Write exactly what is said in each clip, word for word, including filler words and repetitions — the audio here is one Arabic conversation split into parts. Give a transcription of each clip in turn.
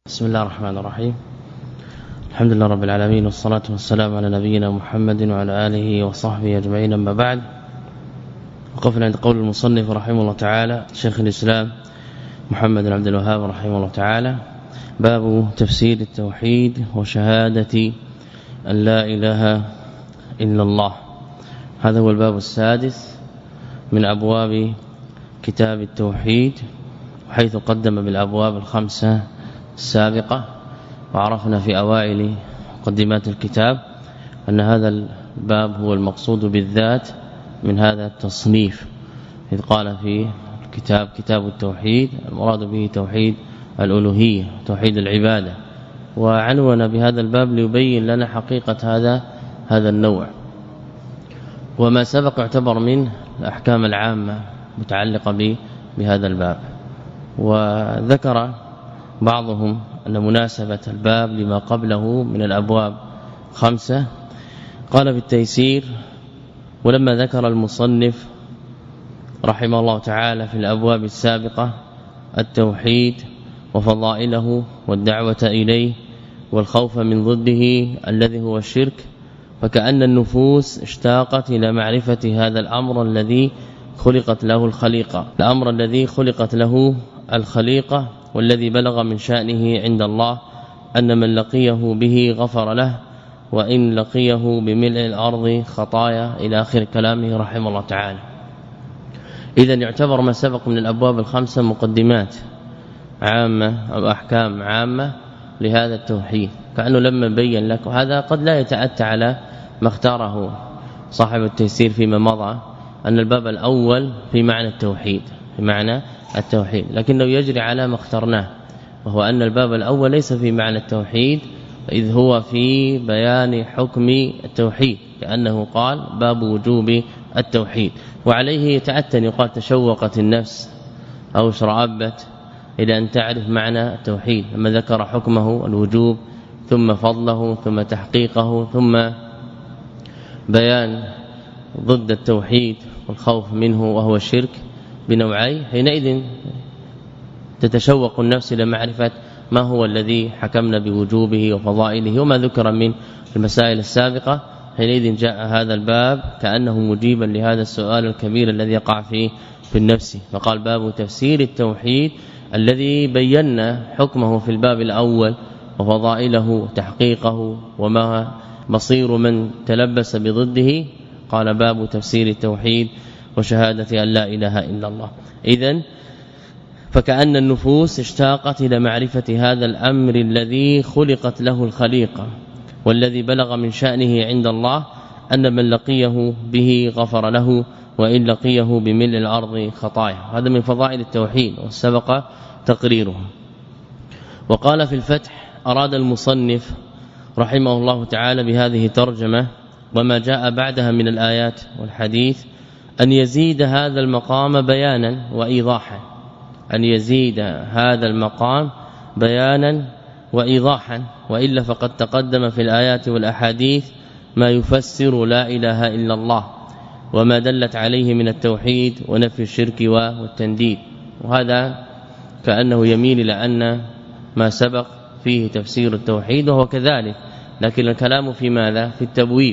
بسم الله الرحمن الرحيم. الحمد لله رب العالمين، والصلاة والسلام على نبينا محمد وعلى آله وصحبه أجمعين. أما بعد، وقفنا عند قول المصنف رحمه الله تعالى شيخ الإسلام محمد بن عبد الوهاب رحمه الله تعالى: باب تفسير التوحيد وشهادة أن لا إله إلا الله. هذا هو الباب السادس من أبواب كتاب التوحيد، حيث قدم بالأبواب الخمسة السابقة. وعرفنا في أوائل مقدمات الكتاب أن هذا الباب هو المقصود بالذات من هذا التصنيف، إذ قال في الكتاب كتاب التوحيد المراد به توحيد الألوهية، توحيد العبادة، وعنون بهذا الباب ليبين لنا حقيقة هذا هذا النوع. وما سبق يعتبر من الأحكام العامة متعلقة به بهذا الباب. وذكر بعضهم أن مناسبة الباب لما قبله من الأبواب خمسة. قال بالتيسير: ولما ذكر المصنف رحمه الله تعالى في الأبواب السابقة التوحيد وفضائله والدعوة إليه والخوف من ضده الذي هو الشرك، فكأن النفوس اشتاقت إلى معرفة هذا الأمر الذي خلقت له الخليقة الأمر الذي خلقت له الخليقة والذي بلغ من شأنه عند الله أن من لقيه به غفر له، وإن لقيه بملء الأرض خطايا، إلى آخر كلامه رحمه الله تعالى. إذن يعتبر ما سبق من الأبواب الخمسة مقدمات عامة أو أحكام عامة لهذا التوحيد، كأنه لما بين لك. وهذا قد لا يتأتى على ما اختاره صاحب التيسير فيما مضى، أن الباب الأول في معنى التوحيد في معنى التوحيد لكنه يجري على ما اخترناه، وهو أن الباب الأول ليس في معنى التوحيد، إذ هو في بيان حكم التوحيد، كأنه قال باب وجوب التوحيد. وعليه يتأتى أن يقال تشوقت النفس أو اشرأبت إلى أن تعرف معنى التوحيد، لما ذكر حكمه الوجوب ثم فضله ثم تحقيقه ثم بيان ضد التوحيد والخوف منه وهو الشرك بنوعيه، حينئذ تتشوق النفس إلى معرفة ما هو الذي حكمنا بوجوبه وفضائله وما ذكر من المسائل السابقة. حينئذ جاء هذا الباب كأنه مجيبا لهذا السؤال الكبير الذي يقع فيه في النفس، فقال: باب تفسير التوحيد الذي بينا حكمه في الباب الأول وفضائله وتحقيقه وما مصير من تلبس بضده. قال: باب تفسير التوحيد وشهادة أن لا إله إلا الله. إذن فكأن النفوس اشتاقت إلى معرفة هذا الأمر الذي خلقت له الخليقة والذي بلغ من شأنه عند الله أن من لقيه به غفر له، وإن لقيه بملء الأرض خطايا. هذا من فضائل التوحيد وسبق تقريره. وقال في الفتح: أراد المصنف رحمه الله تعالى بهذه ترجمة وما جاء بعدها من الآيات والحديث أن يزيد هذا المقام بيانا وإيضاحا أن يزيد هذا المقام بيانا وإيضاحا وإلا فقد تقدم في الآيات والأحاديث ما يفسر لا إله إلا الله وما دلت عليه من التوحيد ونفي الشرك والتنديد. وهذا كأنه يميل إلى أن ما سبق فيه تفسير التوحيد وهو كذلك، لكن الكلام في ماذا؟ في التبويب،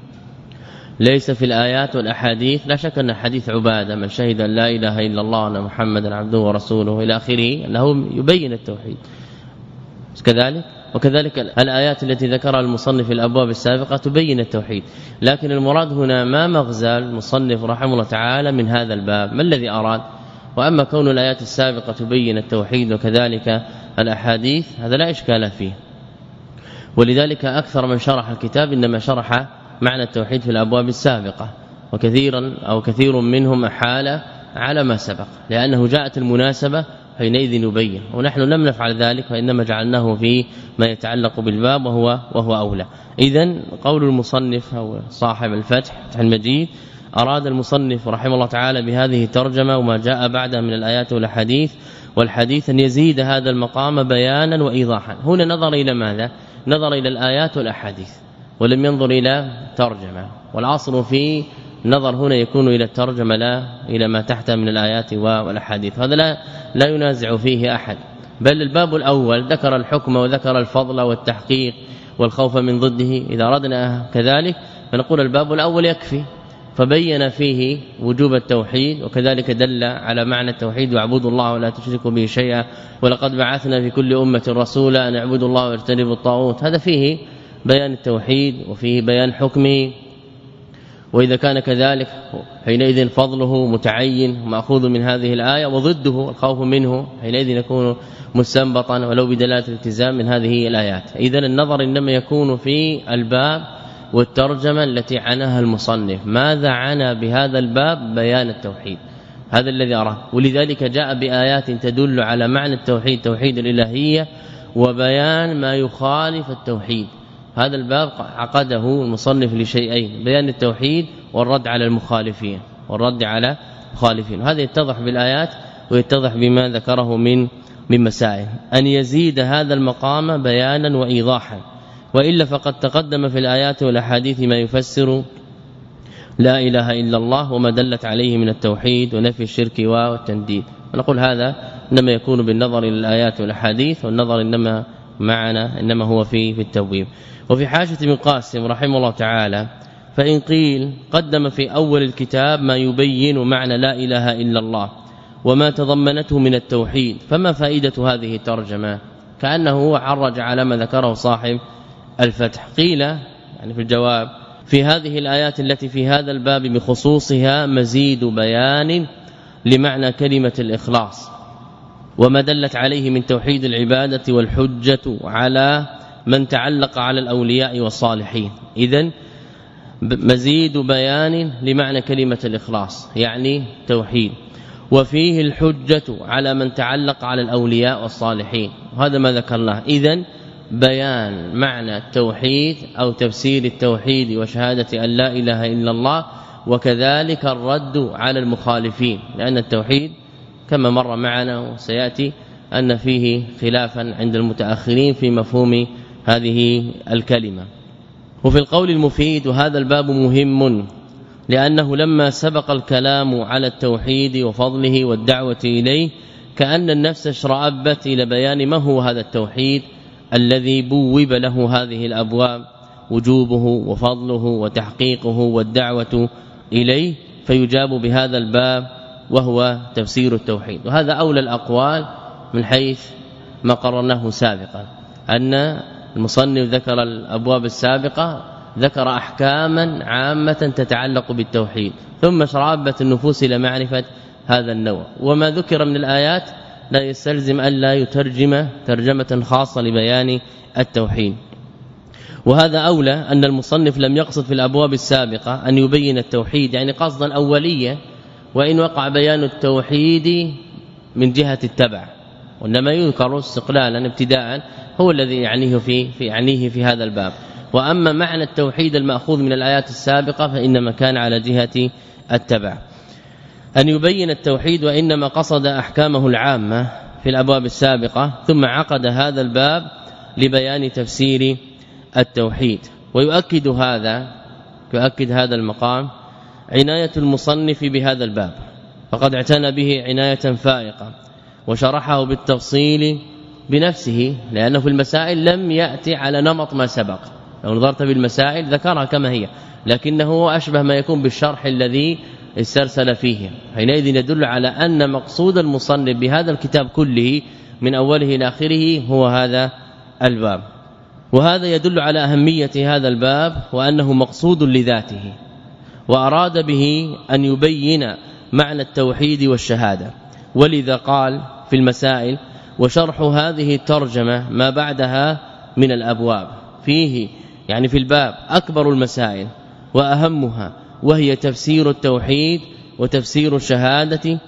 ليس في الآيات والأحاديث. لا شك أن حديث عبادة من شهد أن لا إله إلا الله أن محمدا عبده ورسوله إلى آخره أنه يبين التوحيد كذلك، وكذلك الآيات التي ذكرها المصنف في الأبواب السابقة تبين التوحيد. لكن المراد هنا ما مغزى المصنف رحمه الله تعالى من هذا الباب، ما الذي أراد؟ وأما كون الآيات السابقة تبين التوحيد وكذلك الأحاديث هذا لا إشكال فيه. ولذلك أكثر من شرح الكتاب إنما شرح معنى التوحيد في الأبواب السابقة، وكثيرا أو كثير منهم حال على ما سبق، لأنه جاءت المناسبة حينئذ يبين. ونحن لم نفعل ذلك، وإنما جعلناه في ما يتعلق بالباب وهو وهو أولى. إذن قول المصنف أو صاحب الفتح فتح المجيد: أراد المصنف رحمه الله تعالى بهذه الترجمة وما جاء بعدها من الآيات والحديث والحديث أن يزيد هذا المقام بيانا وإيضاحا. هنا نظر إلى ماذا؟ نظر إلى الآيات والأحاديث ولم ينظر إلى ترجمة، والعصر في نظر هنا يكون إلى الترجمة لا إلى ما تحت من الآيات والأحاديث. هذا لا لا ينازع فيه أحد، بل الباب الأول ذكر الحكم وذكر الفضل والتحقيق والخوف من ضده. إذا أردنا كذلك فنقول الباب الأول يكفي، فبين فيه وجوب التوحيد، وكذلك دل على معنى التوحيد واعبدوا الله ولا تشركوا به شيئا ولقد بعثنا في كل أمة رسولا أن اعبدوا الله واجتنبوا الطاغوت. هذا فيه بيان التوحيد وفيه بيان حكمه، وإذا كان كذلك حينئذ فضله متعين مأخوذ من هذه الآية، وضده الخوف منه حينئذ يكون مستنبطا ولو بدلالة الالتزام من هذه الآيات. إذن النظر إنما يكون في الباب والترجمة التي عناها المصنف. ماذا عنا بهذا الباب؟ بيان التوحيد، هذا الذي أراه، ولذلك جاء بآيات تدل على معنى التوحيد، توحيد الإلهية، وبيان ما يخالف التوحيد. هذا الباب عقده المصنف لشيئين: بيان التوحيد والرد على المخالفين والرد على المخالفين. هذا يتضح بالآيات ويتضح بما ذكره من من مسائل. أن يزيد هذا المقام بيانا وإيضاحا، وإلا فقد تقدم في الآيات والأحاديث ما يفسر لا إله إلا الله وما دلت عليه من التوحيد ونفي الشرك والتنديد. ونقول هذا إنما يكون بالنظر إلى الآيات والأحاديث، والنظر إنما معنا إنما هو في في التبويب. وفي حاشية ابن قاسم رحمه الله تعالى: فإن قيل قدم في أول الكتاب ما يبين معنى لا إله إلا الله وما تضمنته من التوحيد، فما فائدة هذه الترجمة؟ كأنه عرج على ما ذكره صاحب الفتح. قيل يعني في الجواب: في هذه الآيات التي في هذا الباب بخصوصها مزيد بيان لمعنى كلمة الإخلاص وما دلت عليه من توحيد العبادة، والحجة على من تعلق على الأولياء والصالحين. إذن مزيد بيان لمعنى كلمة الإخلاص يعني توحيد، وفيه الحجة على من تعلق على الأولياء والصالحين، وهذا ما ذكرناه. إذن بيان معنى التوحيد أو تفسير التوحيد وشهادة أن لا إله إلا الله، وكذلك الرد على المخالفين، لأن التوحيد كما مر معنا وسيأتي أن فيه خلافا عند المتأخرين في مفهوم هذه الكلمة. وفي القول المفيد: وهذا الباب مهم لأنه لما سبق الكلام على التوحيد وفضله والدعوة إليه كأن النفس اشرأبت إلى بيان ما هو هذا التوحيد الذي بوب له هذه الأبواب، وجوبه وفضله وتحقيقه والدعوة إليه، فيجاب بهذا الباب وهو تفسير التوحيد. وهذا أولى الأقوال من حيث ما قررناه سابقا، أن المصنف ذكر الأبواب السابقة ذكر أحكاما عامة تتعلق بالتوحيد، ثم شرابت النفوس إلى معرفة هذا النوع. وما ذكر من الآيات لا يستلزم أن لا يترجم ترجمة خاصة لبيان التوحيد. وهذا أولى أن المصنف لم يقصد في الأبواب السابقة أن يبين التوحيد يعني قصدا أولية، وإن وقع بيان التوحيد من جهة التبع، وإنما يذكر استقلالا ابتداء هو الذي يعنيه في في يعنيه في هذا الباب. وأما معنى التوحيد المأخوذ من الآيات السابقة فإنما كان على جهة التبع. أن يبين التوحيد وإنما قصد أحكامه العامة في الأبواب السابقة، ثم عقد هذا الباب لبيان تفسير التوحيد. ويؤكد هذا يؤكد هذا المقام عناية المصنف بهذا الباب، فقد اعتنى به عناية فائقة وشرحه بالتفصيل بنفسه، لأنه في المسائل لم يأتي على نمط ما سبق. لو نظرت بالمسائل ذكرها كما هي، لكنه أشبه ما يكون بالشرح الذي استرسل فيه. حينئذ يدل على أن مقصود المصنف بهذا الكتاب كله من أوله إلى آخره هو هذا الباب. وهذا يدل على أهمية هذا الباب وأنه مقصود لذاته، وأراد به أن يبين معنى التوحيد والشهادة. ولذا قال في المسائل: وشرح هذه الترجمة ما بعدها من الأبواب، فيه يعني في الباب أكبر المسائل وأهمها، وهي تفسير التوحيد وتفسير الشهادة،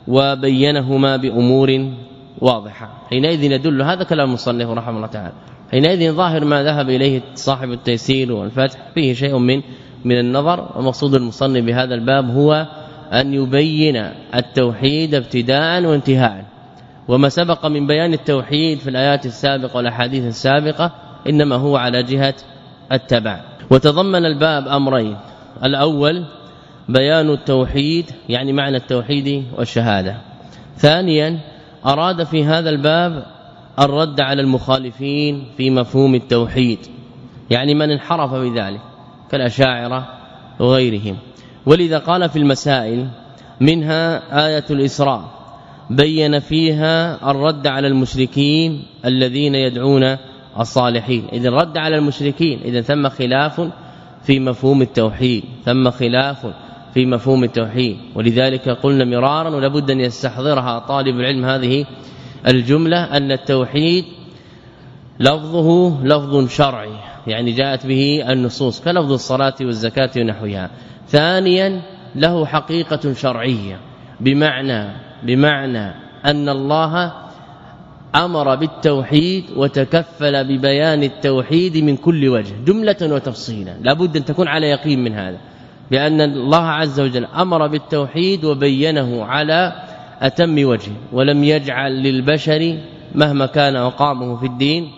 وبينهما بأمور واضحة. حينئذ يدل هذا كلام المصنف رحمه الله تعالى، حينئذ ظاهر ما ذهب إليه صاحب التيسير والفتح فيه شيء من من النظر. ومقصود المصنف بهذا الباب هو أن يبين التوحيد ابتداء وانتهاء، وما سبق من بيان التوحيد في الآيات السابقة والأحاديث السابقة إنما هو على جهة التبع. وتضمن الباب أمرين: الأول بيان التوحيد يعني معنى التوحيد والشهادة. ثانيا أراد في هذا الباب الرد على المخالفين في مفهوم التوحيد، يعني من انحرف بذلك كالأشاعرة وغيرهم. ولذا قال في المسائل منها آية الإسراء بين فيها الرد على المشركين الذين يدعون الصالحين. إذا رد على المشركين إذا ثم خلاف في مفهوم التوحيد، ثم خلاف في مفهوم التوحيد. ولذلك قلنا مرارا ولابد أن يستحضرها طالب العلم هذه الجملة، أن التوحيد لفظه لفظ شرعي، يعني جاءت به النصوص كلفظ الصلاة والزكاة ونحوها. ثانيا له حقيقة شرعية، بمعنى بمعنى أن الله أمر بالتوحيد وتكفل ببيان التوحيد من كل وجه جملة وتفصيلا. لابد أن تكون على يقين من هذا، بأن الله عز وجل أمر بالتوحيد وبينه على أتم وجه، ولم يجعل للبشر مهما كان مقامه في الدين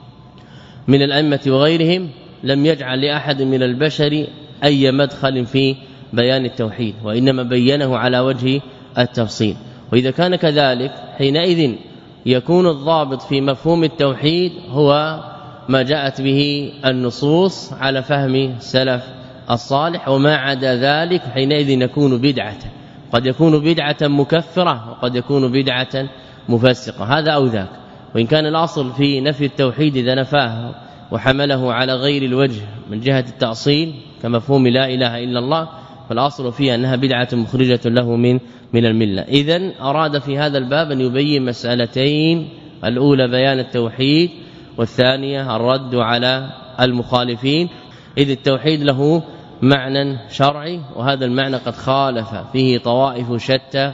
من الأئمة وغيرهم، لم يجعل لأحد من البشر أي مدخل في بيان التوحيد، وإنما بينه على وجه التفصيل. وإذا كان كذلك حينئذ يكون الضابط في مفهوم التوحيد هو ما جاءت به النصوص على فهم سلف الصالح، وما عدا ذلك حينئذ يكون بدعة، قد يكون بدعة مكفرة وقد يكون بدعة مفسقة، هذا أو ذاك. وإن كان الأصل في نفي التوحيد إذا نفاه وحمله على غير الوجه من جهة التأصيل كمفهوم لا إله إلا الله، فالأصل فيها أنها بدعة مخرجة له من من الملة. إذن أراد في هذا الباب أن يبين مسألتين، الأولى بيان التوحيد، والثانية الرد على المخالفين. إذ التوحيد له معنى شرعي، وهذا المعنى قد خالف فيه طوائف شتى،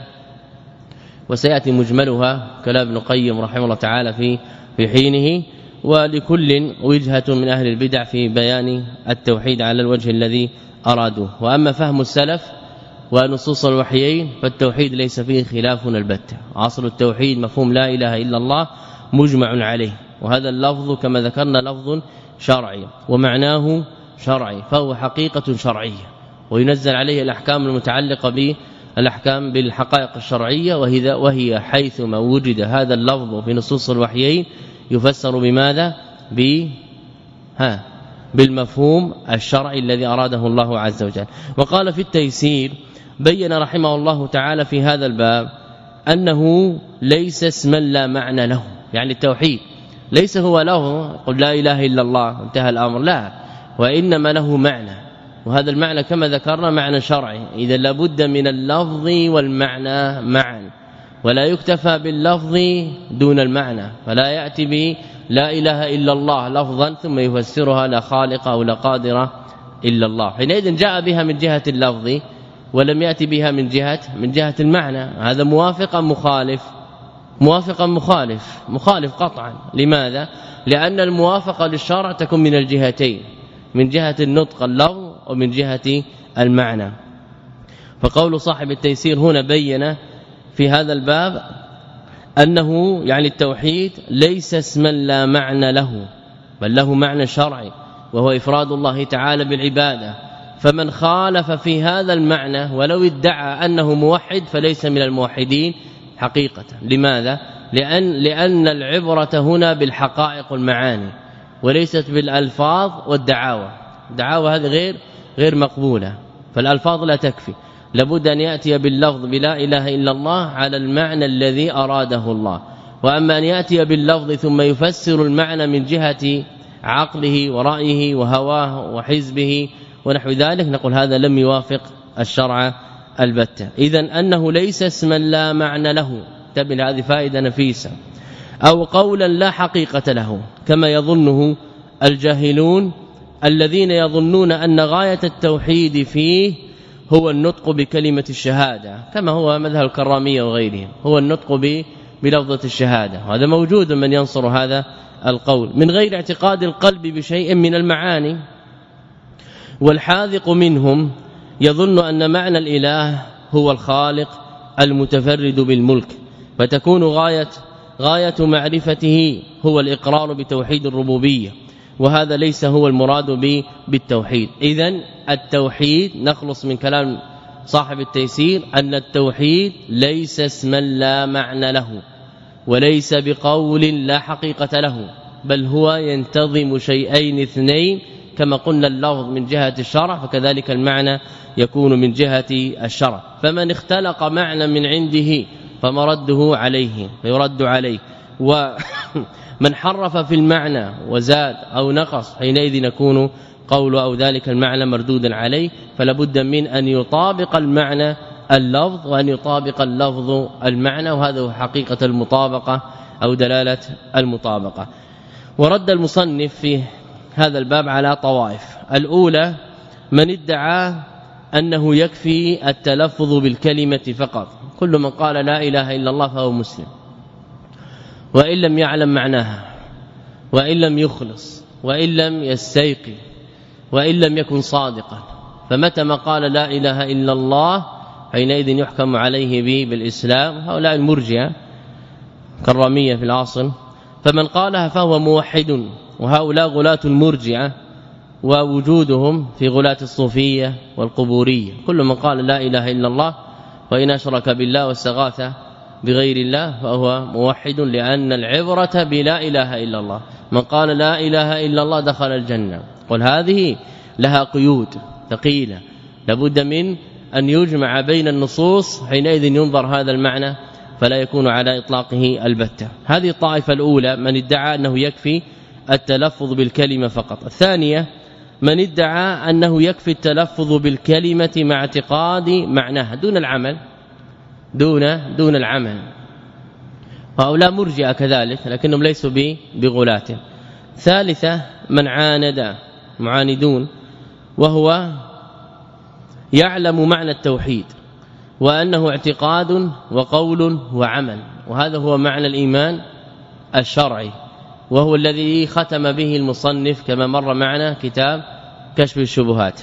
وسيأتي مجملها كلام ابن القيم رحمه الله تعالى في في حينه، ولكل وجهة من أهل البدع في بيان التوحيد على الوجه الذي أرادوه. وأما فهم السلف ونصوص الوحيين فالتوحيد ليس فيه خلاف البتة، اصل التوحيد مفهوم لا اله الا الله مجمع عليه، وهذا اللفظ كما ذكرنا لفظ شرعي ومعناه شرعي، فهو حقيقة شرعية، وينزل عليه الأحكام المتعلقة بالاحكام بالحقائق الشرعية، وهي وهي حيثما وجد هذا اللفظ في نصوص الوحيين يفسر بماذا؟ ب ها بالمفهوم الشرعي الذي أراده الله عز وجل. وقال في التيسير بين رحمه الله تعالى في هذا الباب أنه ليس اسما لا معنى له، يعني التوحيد ليس هو له قل لا إله إلا الله انتهى الأمر، لا، وإنما له معنى، وهذا المعنى كما ذكرنا معنى شرعي. إذا لابد من اللفظ والمعنى معا، ولا يكتفى باللفظ دون المعنى، فلا يأتي به لا إله إلا الله لفظا ثم يفسرها لا خالق أو لا قادر إلا الله، حينئذ جاء بها من جهة اللفظ ولم يأتي بها من جهة من جهة المعنى. هذا موافقا مخالف موافقا مخالف مخالف قطعا. لماذا؟ لأن الموافقة للشرع تكون من الجهتين، من جهة النطق اللفظ ومن جهة المعنى. فقول صاحب التيسير هنا بين في هذا الباب أنه يعني التوحيد ليس اسما لا معنى له، بل له معنى شرعي وهو إفراد الله تعالى بالعبادة. فمن خالف في هذا المعنى ولو ادعى أنه موحد فليس من الموحدين حقيقة. لماذا؟ لأن لأن العبرة هنا بالحقائق والمعاني وليست بالالفاظ والدعاوى. الدعاوى هذه غير غير مقبولة، فالالفاظ لا تكفي، لابد أن يأتي باللفظ بلا إله إلا الله على المعنى الذي أراده الله. وأما أن يأتي باللفظ ثم يفسر المعنى من جهة عقله ورأيه وهواه وحزبه ونحو ذلك، نقول هذا لم يوافق الشرع البتة. إذن أنه ليس اسما لا معنى له، تبين هذه فائدة نفيسة، أو قولا لا حقيقة له كما يظنه الجاهلون الذين يظنون أن غاية التوحيد فيه هو النطق بكلمة الشهادة، كما هو مذهب الكرامية وغيرهم، هو النطق بلفظة الشهادة. وهذا موجود من ينصر هذا القول من غير اعتقاد القلب بشيء من المعاني. والحاذق منهم يظن أن معنى الإله هو الخالق المتفرد بالملك، فتكون غاية غاية معرفته هو الإقرار بتوحيد الربوبية، وهذا ليس هو المراد بالتوحيد. إذن التوحيد نخلص من كلام صاحب التيسير أن التوحيد ليس اسما لا معنى له، وليس بقول لا حقيقة له، بل هو ينتظم شيئين اثنين، كما قلنا اللفظ من جهة الشرع فكذلك المعنى يكون من جهة الشرع. فمن اختلق معنى من عنده فمرده عليه فيرد عليه، ومن حرف في المعنى وزاد أو نقص حينئذ يكون قول أو ذلك المعنى مردودا عليه. فلا بد من أن يطابق المعنى اللفظ وأن يطابق اللفظ المعنى، وهذا هو حقيقة المطابقة أو دلالة المطابقة. ورد المصنف في هذا الباب على طوائف. الأولى من ادعى أنه يكفي التلفظ بالكلمة فقط، كل من قال لا إله إلا الله فهو مسلم، وإن لم يعلم معناها، وإن لم يخلص، وإن لم يستيقن، وإن لم يكن صادقا، فمتى ما قال لا إله إلا الله حينئذ يحكم عليه به بالإسلام. هؤلاء المرجئة كرامية في الأصل، فمن قالها فهو موحد، وهؤلاء غلاة المرجئة ووجودهم في غلاة الصوفية والقبورية. كل من قال لا إله إلا الله وإن أشرك بالله واستغاث بغير الله فهو موحد، لأن العبرة بلا إله إلا الله. من قال لا إله إلا الله دخل الجنة. قل هذه لها قيود ثقيلة، لابد من أن يجمع بين النصوص، حينئذ ينظر هذا المعنى فلا يكون على إطلاقه البتة. هذه الطائفة الأولى من ادعى أنه يكفي التلفظ بالكلمة فقط. الثانية من ادعى أنه يكفي التلفظ بالكلمة مع اعتقاد معناها دون العمل دون دون العمل، وهؤلاء مرجئة كذلك لكنهم ليسوا بغلاة. ثالثة من عاند معاندون، وهو يعلم معنى التوحيد وأنه اعتقاد وقول وعمل، وهذا هو معنى الإيمان الشرعي، وهو الذي ختم به المصنف كما مر معنا كتاب كشف الشبهات.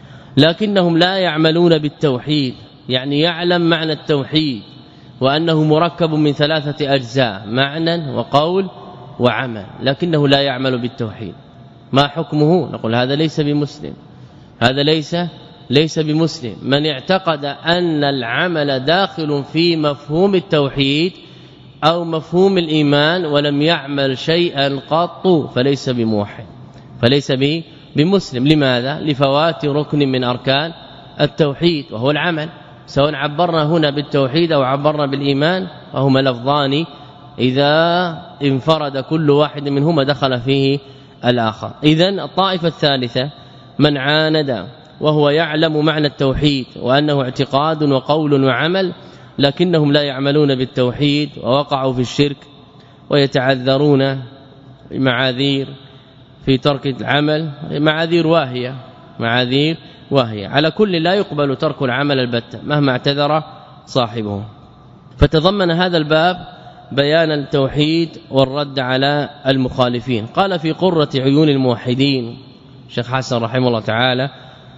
لكنهم لا يعملون بالتوحيد، يعني يعلم معنى التوحيد وأنه مركب من ثلاثة أجزاء، معنى وقول وعمل، لكنه لا يعمل بالتوحيد. ما حكمه؟ نقول هذا ليس بمسلم، هذا ليس ليس بمسلم. من اعتقد أن العمل داخل في مفهوم التوحيد أو مفهوم الإيمان ولم يعمل شيئا قط فليس بموحد، فليس بمسلم. لماذا؟ لفوات ركن من أركان التوحيد وهو العمل، سواء عبرنا هنا بالتوحيد أو عبرنا بالإيمان، وهما لفظان إذا انفرد كل واحد منهما دخل فيه الآخر. إذن الطائفة الثالثة من عاند وهو يعلم معنى التوحيد وأنه اعتقاد وقول وعمل، لكنهم لا يعملون بالتوحيد ووقعوا في الشرك ويتعذرون معاذير في ترك العمل، معاذير واهية معاذير واهية. على كل لا يقبل ترك العمل البتة مهما اعتذر صاحبه. فتضمن هذا الباب بيان التوحيد والرد على المخالفين. قال في قرة عيون الموحدين شيخ حسن رحمه الله تعالى: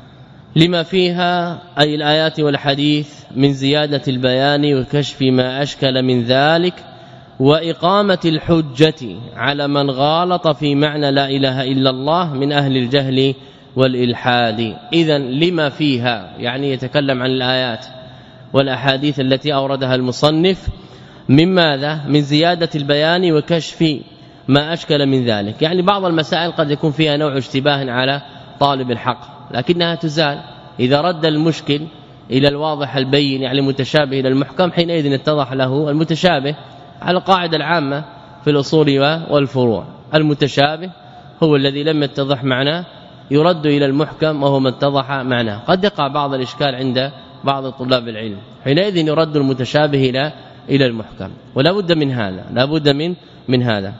لما فيها أي الآيات والحديث من زيادة البيان وكشف ما أشكل من ذلك وإقامة الحجة على من غالط في معنى لا إله إلا الله من أهل الجهل والإلحاد. إذن لما فيها يعني يتكلم عن الآيات والأحاديث التي أوردها المصنف من ماذا؟ من زيادة البيان وكشف ما أشكل من ذلك. يعني بعض المسائل قد يكون فيها نوع اشتباه على طالب الحق، لكنها تزال إذا رد المشكل إلى الواضح البين، يعني متشابه إلى المحكم، حينئذ يتضح له المتشابه. على القاعدة العامة في الأصول والفروع، المتشابه هو الذي لم يتضح معناه يرد إلى المحكم وهو ما اتضح معناه. قد يقع بعض الإشكال عند بعض طلاب العلم، حينئذ يرد المتشابه إلى إلى المحكم، ولا بد من هذا لا بد من من هذا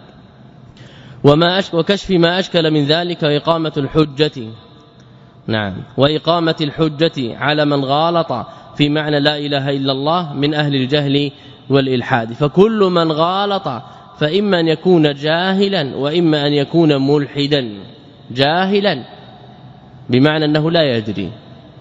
وما أشك وكشف ما أشكل من ذلك وإقامة الحجة. نعم، وإقامة الحجة على من غالط في معنى لا إله إلا الله من أهل الجهل والإلحاد. فكل من غالط فإما أن يكون جاهلا وإما أن يكون ملحدا. جاهلا بمعنى أنه لا يدري،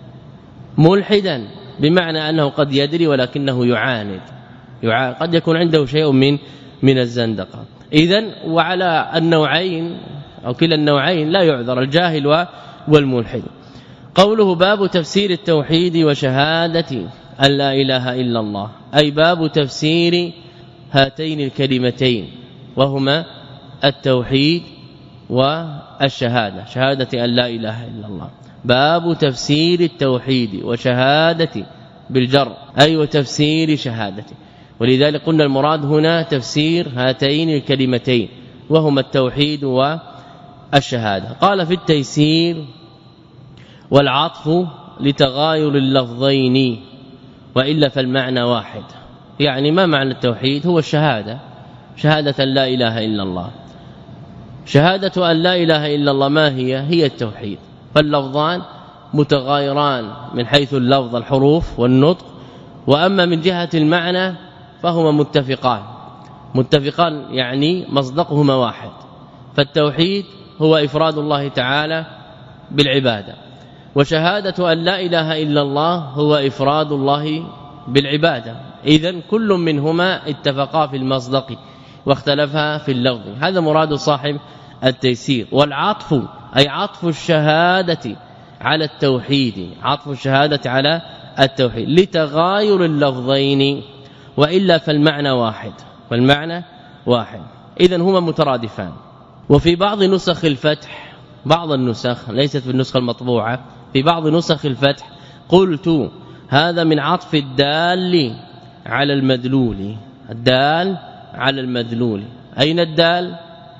ملحدا بمعنى أنه قد يدري ولكنه يعاند، يعاند قد يكون عنده شيء من من الزندقة. إذن وعلى النوعين أو كلا النوعين لا يعذر الجاهل والملحد. قوله باب تفسير التوحيد وشهادة أن لا إله إلا الله، أي باب تفسير هاتين الكلمتين وهما التوحيد والشهادة، شهادة أن لا إله إلا الله. باب تفسير التوحيد وشهادة بالجر أي وتفسير شهادته، ولذلك قلنا المراد هنا تفسير هاتين الكلمتين وهما التوحيد والشهادة. قال في التيسير والعطف لتغاير اللفظين وإلا فالمعنى واحد. يعني ما معنى التوحيد؟ هو الشهادة، شهادة لا إله إلا الله. شهادة أن لا إله إلا الله ما هي؟ هي التوحيد. فاللفظان متغايران من حيث اللفظ الحروف والنطق، وأما من جهة المعنى فهما متفقان متفقان يعني مصدقهما واحد. فالتوحيد هو إفراد الله تعالى بالعبادة، وشهادة أن لا إله إلا الله هو إفراد الله بالعبادة. إذن كل منهما اتفقا في المصدق واختلفا في اللفظ. هذا مراد صاحب التيسير. والعطف أي عطف الشهادة على التوحيد، عطف الشهادة على التوحيد لتغاير اللفظين وإلا فالمعنى واحد، والمعنى واحد. إذن هما مترادفان. وفي بعض نسخ الفتح، بعض النسخ ليست في النسخة المطبوعة، في بعض نسخ الفتح قلت هذا من عطف الدال على المدلول. الدال على المدلول، أين الدال؟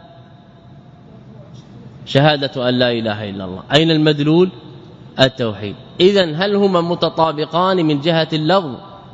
شهادة أن لا إله إلا الله. أين المدلول؟ التوحيد. إذن هل هما متطابقان من جهة اللفظ؟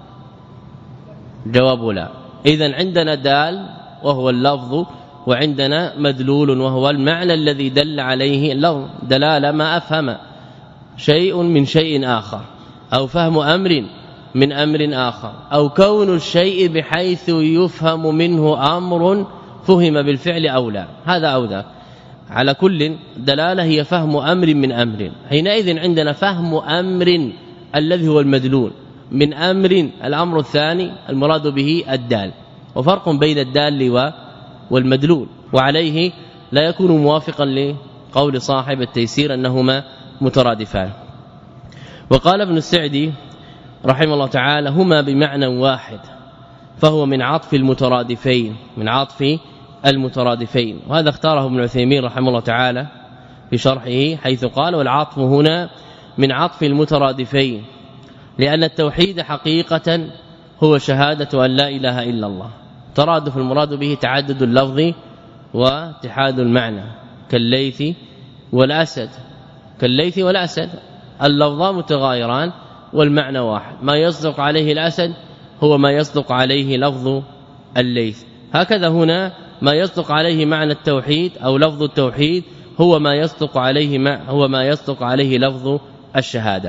جواب لا. إذن عندنا دال وهو اللفظ، وعندنا مدلول وهو المعنى الذي دل عليه اللفظ. دلالة ما أفهم شيء من شيء آخر، أو فهم أمر من أمر آخر، أو كون الشيء بحيث يفهم منه أمر فهم بالفعل أو لا، هذا أو ذاك. على كل دلالة هي فهم أمر من أمر. حينئذ عندنا فهم أمر الذي هو المدلول من أمر، الأمر الثاني المراد به الدال، وفرق بين الدال والمدلول، وعليه لا يكون موافقا لقول صاحب التيسير أنهما مترادفان. وقال ابن السعدي رحمه الله تعالى هما بمعنى واحد، فهو من عطف المترادفين، من عطف المترادفين. وهذا اختاره ابن عثيمين رحمه الله تعالى في شرحه، حيث قال والعطف هنا من عطف المترادفين، لأن التوحيد حقيقة هو شهادة أن لا إله إلا الله. ترادف المراد به تعدد اللفظ واتحاد المعنى، كالليث والأسد. كالليث والأسد اللفظان متغايران والمعنى واحد، ما يصدق عليه الأسد هو ما يصدق عليه لفظ الليث. هكذا هنا ما يصدق عليه معنى التوحيد أو لفظ التوحيد هو ما يصدق عليه ما هو ما يصدق عليه لفظ الشهادة.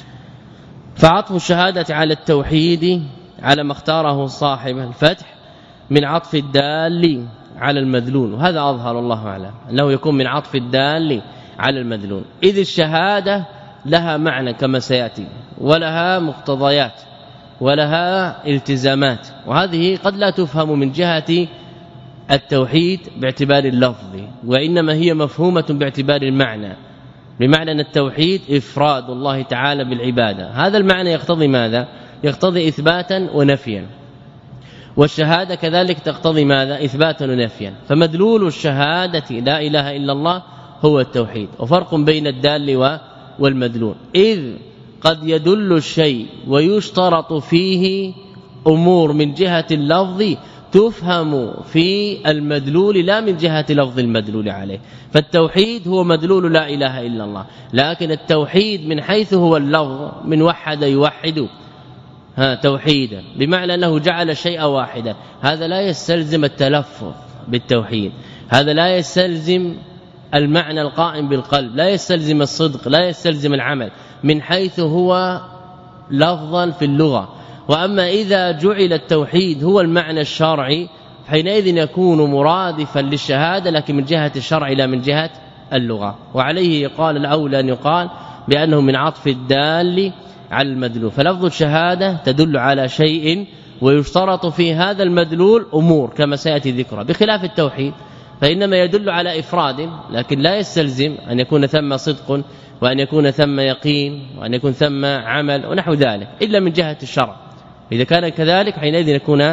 فعطف الشهادة على التوحيد على ما اختاره صاحب الفتح من عطف الدال على المدلول، وهذا أظهر الله أعلم أنه يكون من عطف الدال على المدلول، إذ الشهادة لها معنى كما سيأتي، ولها مقتضيات ولها التزامات، وهذه قد لا تفهم من جهة التوحيد باعتبار اللفظ، وإنما هي مفهومة باعتبار المعنى، بمعنى أن التوحيد إفراد الله تعالى بالعبادة. هذا المعنى يقتضي ماذا؟ يقتضي إثباتا ونفيا، والشهادة كذلك تقتضي ماذا؟ إثباتا ونفيا. فمدلول الشهادة لا إله إلا الله هو التوحيد، وفرق بين الدال والمدلول، إذ قد يدل الشيء ويشترط فيه أمور من جهة اللفظ تفهم في المدلول لا من جهة لفظ المدلول عليه. فالتوحيد هو مدلول لا إله إلا الله، لكن التوحيد من حيث هو اللفظ من وحد يوحد ها توحيدا، بمعنى أنه جعل الشيء واحدا. هذا لا يستلزم التلفظ بالتوحيد، هذا لا يستلزم المعنى القائم بالقلب، لا يستلزم الصدق، لا يستلزم العمل من حيث هو لفظا في اللغة. وأما إذا جعل التوحيد هو المعنى الشرعي حينئذ يكون مرادفا للشهادة، لكن من جهة الشرع لا من جهة اللغة. وعليه يقال الأولى أن يقال بأنه من عطف الدال على المدلول. فلفظ الشهادة تدل على شيء ويشترط في هذا المدلول أمور كما سيأتي ذكرها، بخلاف التوحيد فإنما يدل على إفراد، لكن لا يستلزم أن يكون ثم صدق وأن يكون ثم يقين وأن يكون ثم عمل ونحو ذلك إلا من جهة الشرع. إذا كان كذلك حينئذ يكون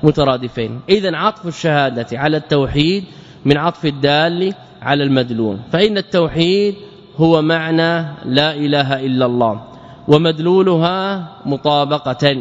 مترادفين. إذن عطف الشهادة على التوحيد من عطف الدال على المدلول، فإن التوحيد هو معنى لا إله إلا الله ومدلولها مطابقة،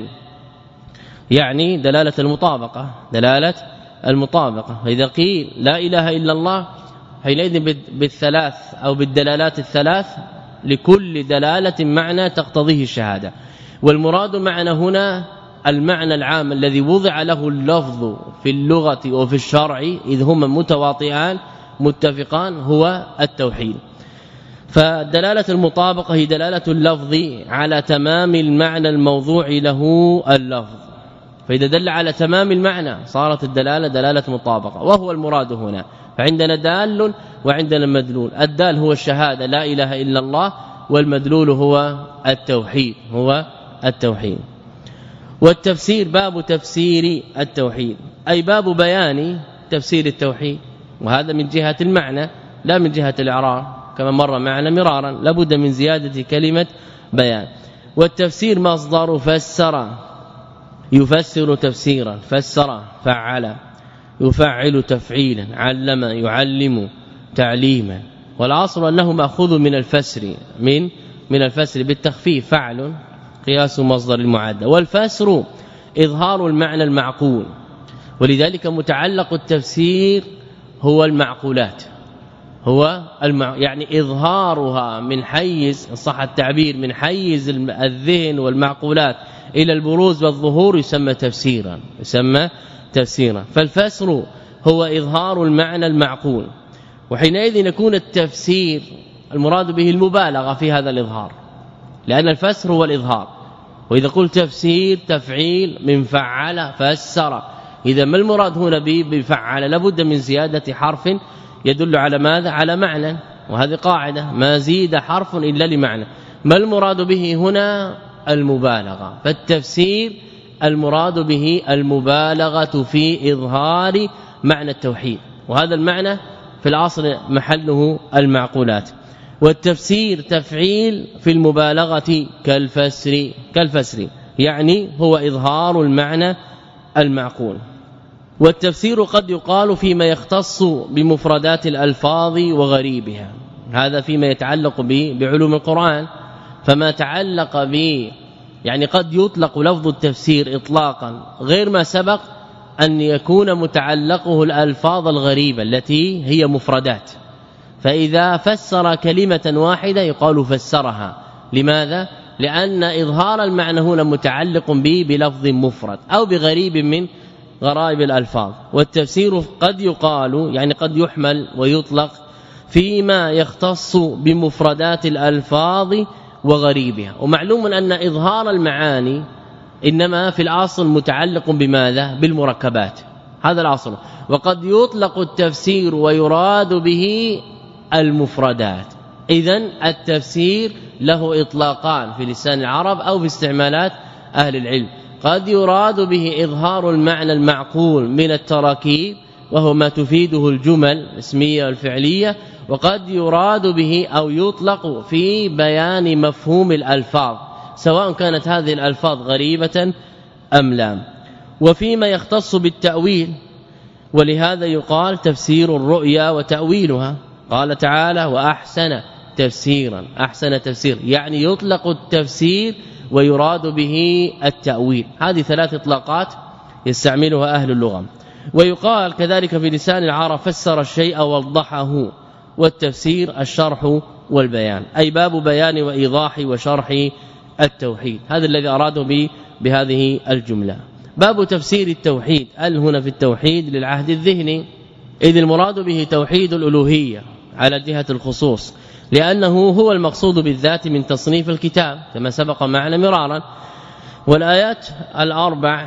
يعني دلالة المطابقة دلالة المطابقة. فإذا قيل لا إله إلا الله حينئذ بالثلاث أو بالدلالات الثلاث لكل دلالة معنى تقتضيه الشهادة، والمراد معنى هنا المعنى العام الذي وضع له اللفظ في اللغة وفي الشرع إذ هما متواطئان متفقان هو التوحيد. فدلالة المطابقة هي دلالة اللفظ على تمام المعنى الموضوع له اللفظ، فإذا دل على تمام المعنى صارت الدلالة دلالة مطابقة، وهو المراد هنا. فعندنا دال وعندنا مدلول، الدال هو الشهادة لا إله إلا الله، والمدلول هو التوحيد هو التوحيد. والتفسير باب تفسير التوحيد، أي باب بيان تفسير التوحيد، وهذا من جهة المعنى لا من جهة الإعراب كما مر معنا مرارا، لابد من زيادة كلمة بيان. والتفسير مصدر فسر يفسر تفسيرا، فسر فعل يفعل تفعيلا، علم يعلم تعليما، والاصل انه ماخوذ من الفسر من من الفسر بالتخفيف، فعل قياس مصدر المعدى، والفسر إظهار المعنى المعقول، ولذلك متعلق التفسير هو المعقولات، هو المع... يعني إظهارها من حيز صح التعبير من حيز الذهن والمعقولات إلى البروز والظهور يسمى تفسيرا يسمى تفسيرا. فالفسر هو إظهار المعنى المعقول، وحينئذ يكون التفسير المراد به المبالغة في هذا الإظهار، لأن الفسر هو الإظهار. وإذا قلت تفسير تفعيل من فعل فسر، إذا ما المراد هنا به بفعل؟ لابد من زيادة حرف يدل على ماذا؟ على معنى، وهذه قاعدة ما زيد حرف إلا لمعنى. ما المراد به هنا؟ المبالغة. فالتفسير المراد به المبالغة في إظهار معنى التوحيد، وهذا المعنى في الأصل محله المعقولات. والتفسير تفعيل في المبالغة كالفسر كالفسر يعني هو إظهار المعنى المعقول. والتفسير قد يقال فيما يختص بمفردات الألفاظ وغريبها، هذا فيما يتعلق بعلوم القرآن. فما تعلق به يعني قد يطلق لفظ التفسير إطلاقا غير ما سبق أن يكون متعلقه الألفاظ الغريبة التي هي مفردات، فإذا فسر كلمة واحدة يقال فسرها. لماذا؟ لأن إظهار المعنى هنا متعلق به بلفظ مفرد أو بغريب من غرائب الألفاظ. والتفسير قد يقال يعني قد يحمل ويطلق فيما يختص بمفردات الألفاظ وغريبها. ومعلوم أن إظهار المعاني إنما في الأصل متعلق بماذا؟ بالمركبات، هذا الأصل. وقد يطلق التفسير ويراد به المفردات. إذن التفسير له إطلاقان في لسان العرب أو في استعمالات أهل العلم، قد يراد به إظهار المعنى المعقول من التراكيب وهو ما تفيده الجمل الاسمية والفعلية، وقد يراد به أو يطلق في بيان مفهوم الألفاظ سواء كانت هذه الألفاظ غريبة أم لا. وفيما يختص بالتأويل، ولهذا يقال تفسير الرؤيا وتأويلها، قال تعالى وأحسن تفسيرا، أحسن تفسير يعني يطلق التفسير ويراد به التأويل. هذه ثلاث اطلاقات يستعملها أهل اللغة. ويقال كذلك في لسان العرب فسر الشيء ووضحه، والتفسير الشرح والبيان، أي باب بيان وإيضاح وشرح التوحيد. هذا الذي أرادوا به بهذه الجملة. باب تفسير التوحيد، ال هنا في التوحيد للعهد الذهني، إذ المراد به توحيد الألوهية على جهة الخصوص، لأنه هو المقصود بالذات من تصنيف الكتاب كما سبق معنا مرارا. والآيات الأربع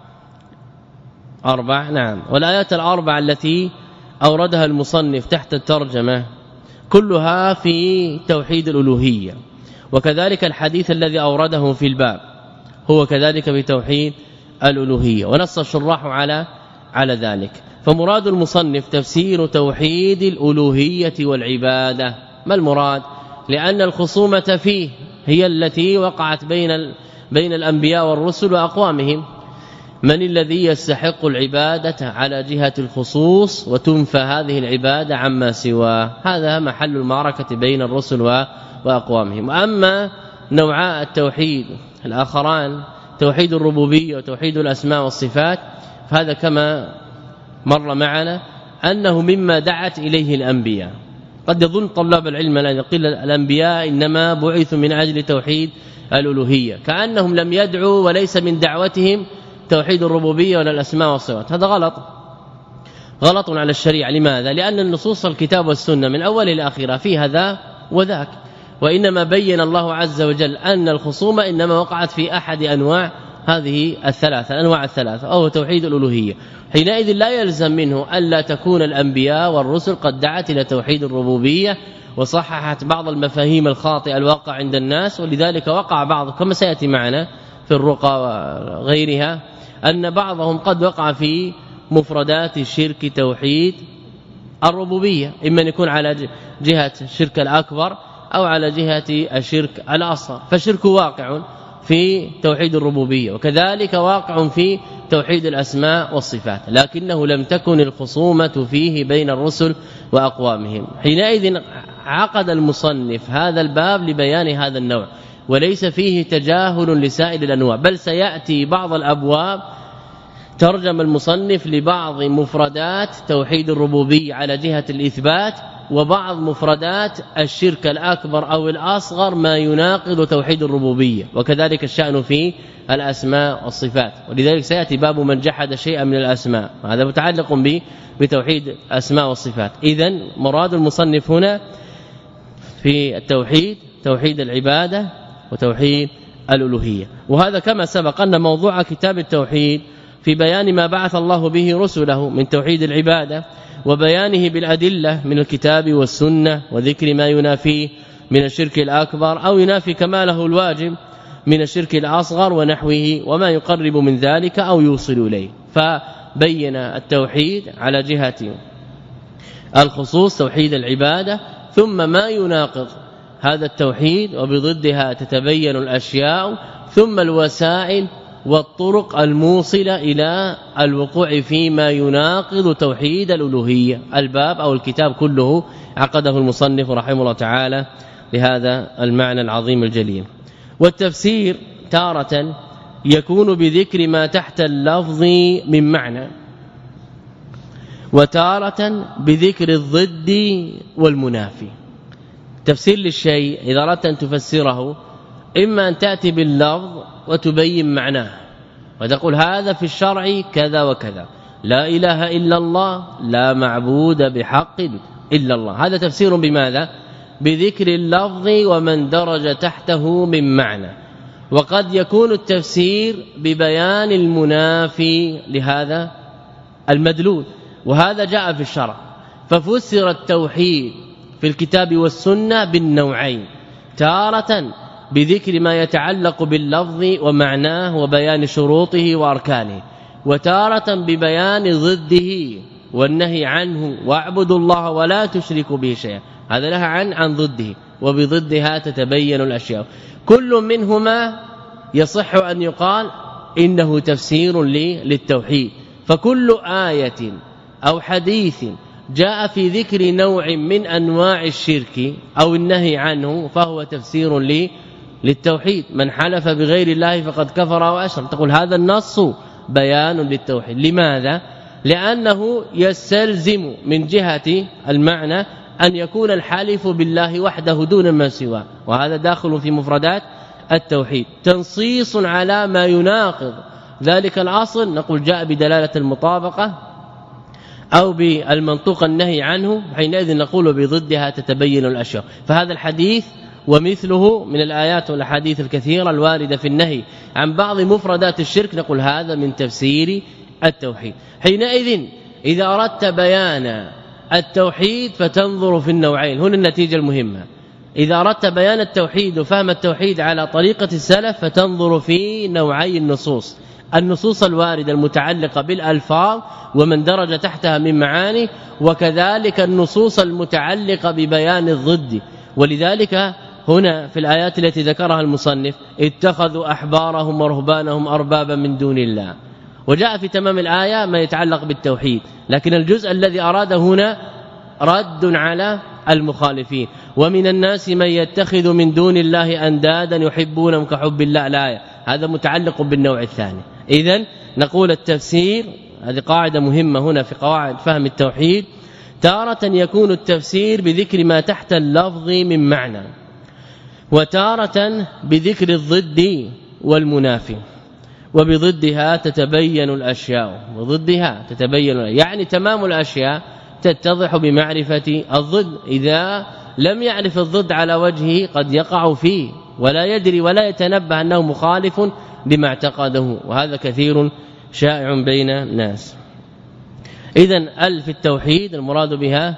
أربع نعم والآيات الأربع التي أوردها المصنف تحت الترجمة كلها في توحيد الألوهية، وكذلك الحديث الذي أورده في الباب هو كذلك بتوحيد الألوهية، ونص الشراح على على ذلك. فمراد المصنف تفسير توحيد الألوهية والعبادة. ما المراد؟ لأن الخصومة فيه هي التي وقعت بين بين الأنبياء والرسل وأقوامهم، من الذي يستحق العبادة على جهة الخصوص وتنفى هذه العبادة عما سواه. هذا محل المعركة بين الرسل وأقوامهم. أما نوعاء التوحيد الآخران توحيد الربوبية وتوحيد الأسماء والصفات فهذا كما مر معنا أنه مما دعت إليه الأنبياء. قد يظن طلاب العلم لا يقول الأنبياء إنما بعثوا من أجل توحيد الألوهية كأنهم لم يدعوا وليس من دعوتهم توحيد الربوبية ولا الأسماء والصفات. هذا غلط غلط على الشريعة. لماذا؟ لأن النصوص الكتاب والسنة من أول إلى آخر فيها ذا وذاك، وإنما بين الله عز وجل أن الخصومة إنما وقعت في أحد أنواع هذه الثلاثة الأنواع الثلاثة أو توحيد الألوهية. حينئذ لا يلزم منه ألا تكون الأنبياء والرسل قد دعت إلى توحيد الربوبية وصححت بعض المفاهيم الخاطئة الواقع عند الناس، ولذلك وقع بعض كما سيأتي معنا في الرقى وغيرها أن بعضهم قد وقع في مفردات الشرك توحيد الربوبية، إما أن يكون على جهة الشرك الأكبر أو على جهة الشرك الأصغر. فالشرك واقع في توحيد الربوبية وكذلك واقع في توحيد الأسماء والصفات، لكنه لم تكن الخصومة فيه بين الرسل وأقوامهم. حينئذ عقد المصنف هذا الباب لبيان هذا النوع وليس فيه تجاهل لسائر الأنواع، بل سيأتي بعض الأبواب ترجم المصنف لبعض مفردات توحيد الربوبية على جهة الإثبات وبعض مفردات الشرك الأكبر أو الأصغر ما يناقض توحيد الربوبية، وكذلك الشأن في الأسماء والصفات. ولذلك سيأتي باب من جحد شيئا من الأسماء، هذا متعلق به بتوحيد الأسماء والصفات. إذن مراد المصنف هنا في التوحيد توحيد العبادة وتوحيد الألوهية. وهذا كما سبق أن موضوع كتاب التوحيد في بيان ما بعث الله به رسله من توحيد العبادة وبيانه بالأدلة من الكتاب والسنة وذكر ما ينافيه من الشرك الأكبر أو ينافي كماله الواجب من الشرك الأصغر ونحوه وما يقرب من ذلك أو يوصل إليه. فبين التوحيد على جهة الخصوص توحيد العبادة ثم ما يناقض هذا التوحيد وبضدها تتبين الأشياء ثم الوسائل والطرق الموصلة إلى الوقوع فيما يناقض توحيد الألوهية. الباب أو الكتاب كله عقده المصنف رحمه الله تعالى لهذا المعنى العظيم الجليل. والتفسير تارة يكون بذكر ما تحت اللفظ من معنى، وتارة بذكر الضد والمنافي. تفسير للشيء إذا أردت أن تفسره إما أن تأتي باللفظ وتبين معناه وتقول هذا في الشرع كذا وكذا، لا إله إلا الله، لا معبود بحق إلا الله. هذا تفسير بماذا؟ بذكر اللفظ ومن درج تحته من معنى. وقد يكون التفسير ببيان المنافي لهذا المدلول، وهذا جاء في الشرع. ففسر التوحيد في الكتاب والسنة بالنوعين، تارة بذكر ما يتعلق باللفظ ومعناه وبيان شروطه واركانه، وتارة ببيان ضده والنهي عنه واعبدوا الله ولا تشركوا به شيئا. هذا لها عن عن ضده، وبضدها تتبين الأشياء. كل منهما يصح أن يقال إنه تفسير للتوحيد. فكل آية أو حديث جاء في ذكر نوع من أنواع الشرك أو النهي عنه فهو تفسير لي للتوحيد. من حلف بغير الله فقد كفر واشرك، تقول هذا النص بيان للتوحيد. لماذا؟ لأنه يستلزم من جهة المعنى أن يكون الحالف بالله وحده دون ما سواه، وهذا داخل في مفردات التوحيد. تنصيص على ما يناقض ذلك الأصل نقول جاء بدلالة المطابقة أو بالمنطوق النهي عنه، حينئذ نقول بضدها تتبين الأشياء. فهذا الحديث ومثله من الآيات والأحاديث الكثيرة الواردة في النهي عن بعض مفردات الشرك نقول هذا من تفسير التوحيد. حينئذ إذا أردت بيان التوحيد فتنظر في النوعين. هنا النتيجة المهمة. إذا أردت بيان التوحيد وفهم التوحيد على طريقة السلف فتنظر في نوعي النصوص، النصوص الواردة المتعلقة بالألفاظ ومن درج تحتها من معاني، وكذلك النصوص المتعلقة ببيان الضد. ولذلك هنا في الآيات التي ذكرها المصنف اتخذوا أحبارهم ورهبانهم أربابا من دون الله، وجاء في تمام الآية ما يتعلق بالتوحيد، لكن الجزء الذي أراد هنا رد على المخالفين. ومن الناس من يتخذ من دون الله أندادا يحبونهم كحب الله، الآية هذا متعلق بالنوع الثاني. إذن نقول التفسير، هذه قاعدة مهمة هنا في قواعد فهم التوحيد، تارة يكون التفسير بذكر ما تحت اللفظ من معنى، وتارة بذكر الضد والمنافي، وبضدها تتبين الأشياء، وضدها تتبين، يعني تمام الأشياء تتضح بمعرفة الضد. إذا لم يعرف الضد على وجهه قد يقع فيه ولا يدري ولا يتنبه أنه مخالف لما اعتقده، وهذا كثير شائع بين الناس. إذن ال في التوحيد المراد بها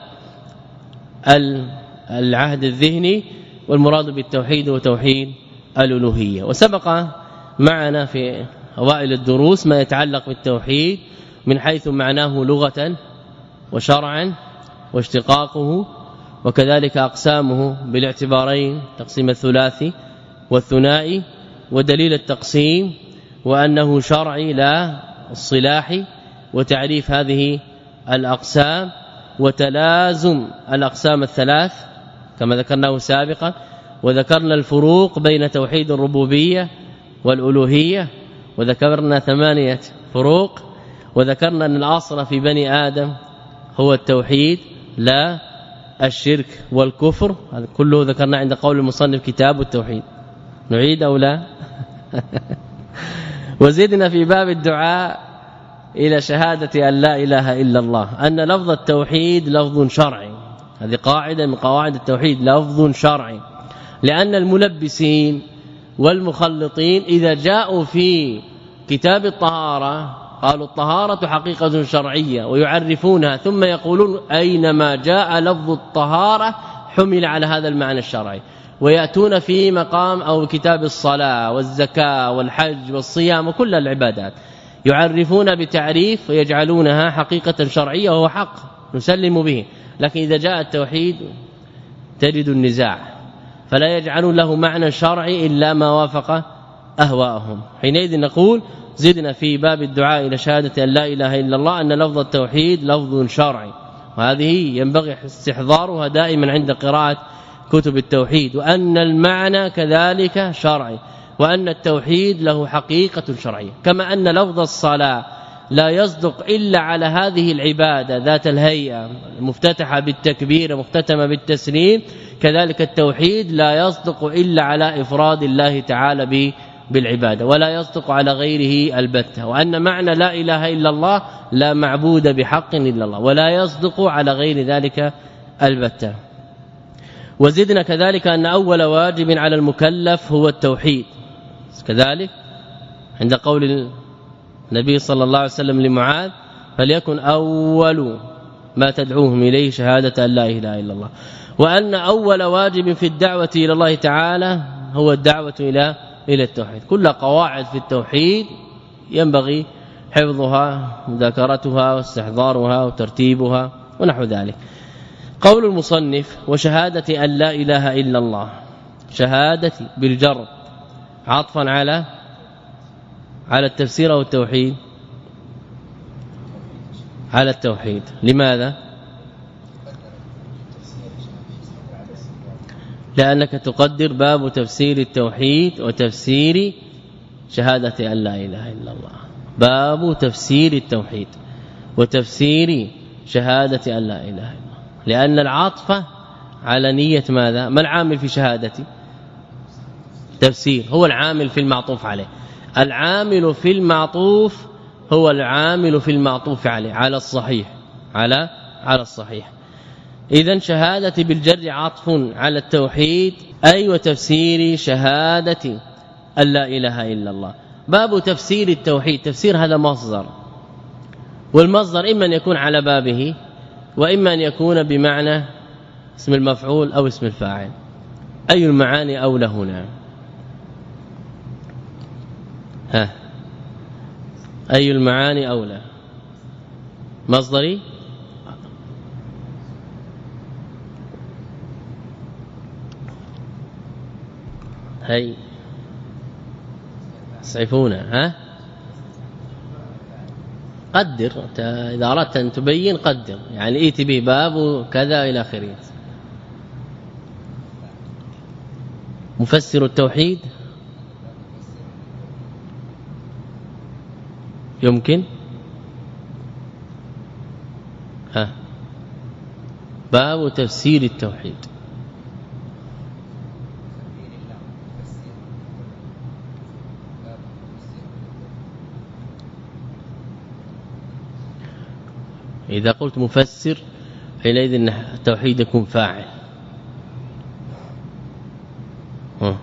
العهد الذهني، والمراد بالتوحيد وتوحيد الألوهية. وسبق معنا في أوائل الدروس ما يتعلق بالتوحيد من حيث معناه لغة وشرعا واشتقاقه، وكذلك أقسامه بالاعتبارين، تقسيم الثلاثي والثنائي ودليل التقسيم، وأنه شرعي لا الصلاحي، وتعريف هذه الأقسام، وتلازم الأقسام الثلاث كما ذكرناه سابقا. وذكرنا الفروق بين توحيد الربوبية والألوهية، وذكرنا ثمانية فروق، وذكرنا أن الأصل في بني آدم هو التوحيد لا الشرك والكفر، هذا كله ذكرنا عند قول المصنف كتاب التوحيد. نعيد أو لا؟ وزدنا في باب الدعاء إلى شهادة أن لا إله إلا الله أن لفظ التوحيد لفظ شرعي، هذه قاعدة من قواعد التوحيد، لفظ شرعي، لأن الملبسين والمخلطين إذا جاءوا في كتاب الطهارة قالوا الطهارة حقيقة شرعية ويعرفونها، ثم يقولون أينما جاء لفظ الطهارة حمل على هذا المعنى الشرعي، ويأتون في مقام أو كتاب الصلاة والزكاة والحج والصيام وكل العبادات يعرفون بتعريف ويجعلونها حقيقة شرعية، وهو حق نسلم به. لكن إذا جاء التوحيد تجد النزاع، فلا يجعلون له معنى شرعي إلا ما وافق أهواءهم. حينئذ نقول زدنا في باب الدعاء إلى شهادة أن لا إله إلا الله أن لفظ التوحيد لفظ شرعي، وهذه ينبغي استحضارها دائما عند قراءة كتب التوحيد، وأن المعنى كذلك شرعي، وأن التوحيد له حقيقة شرعية. كما أن لفظ الصلاة لا يصدق إلا على هذه العبادة ذات الهيئة مفتتحة بالتكبير مختتمة بالتسليم، كذلك التوحيد لا يصدق إلا على إفراد الله تعالى بالعبادة، ولا يصدق على غيره البتة. وأن معنى لا إله إلا الله لا معبود بحق إلا الله، ولا يصدق على غير ذلك البتة. وزدنا كذلك أن أول واجب على المكلف هو التوحيد، كذلك عند قول النبي صلى الله عليه وسلم لمعاذ فليكن أول ما تدعوهم إليه شهادة أن لا إله إلا الله. وأن أول واجب في الدعوة إلى الله تعالى هو الدعوة إلى إلى التوحيد. كل قواعد في التوحيد ينبغي حفظها مذاكرتها واستحضارها وترتيبها ونحو ذلك. قول المصنف وشهادة أن لا إله إلا الله، شهادة بالجر عطفا على على التفسير أو التوحيد، على التوحيد. لماذا؟ لأنك تقدر باب تفسير التوحيد وتفسير شهادة أن لا إله إلا الله، باب تفسير التوحيد وتفسير شهادة أن لا إله إلا الله، لأن العطف على نية ماذا؟ ما العامل في شهادتي؟ تفسير، هو العامل في المعطوف عليه، العامل في المعطوف هو العامل في المعطوف عليه على الصحيح، على على الصحيح. إذن شهادة بالجر عطف على التوحيد أي وتفسير شهادة أن لا إله إلا الله. باب تفسير التوحيد، تفسير هذا مصدر، والمصدر إما أن يكون على بابه وإما أن يكون بمعنى اسم المفعول أو اسم الفاعل. أي المعاني أولى هنا؟ ها أي المعاني أولى؟ مصدري هي سعفونا ها قدر إذا أردت أن تبين قدر، يعني ائت به باب كذا إلى آخره. مفسر التوحيد يمكن ها باب تفسير التوحيد. إذا قلت مفسر حينئذ ان التوحيد يكون فاعل. ها.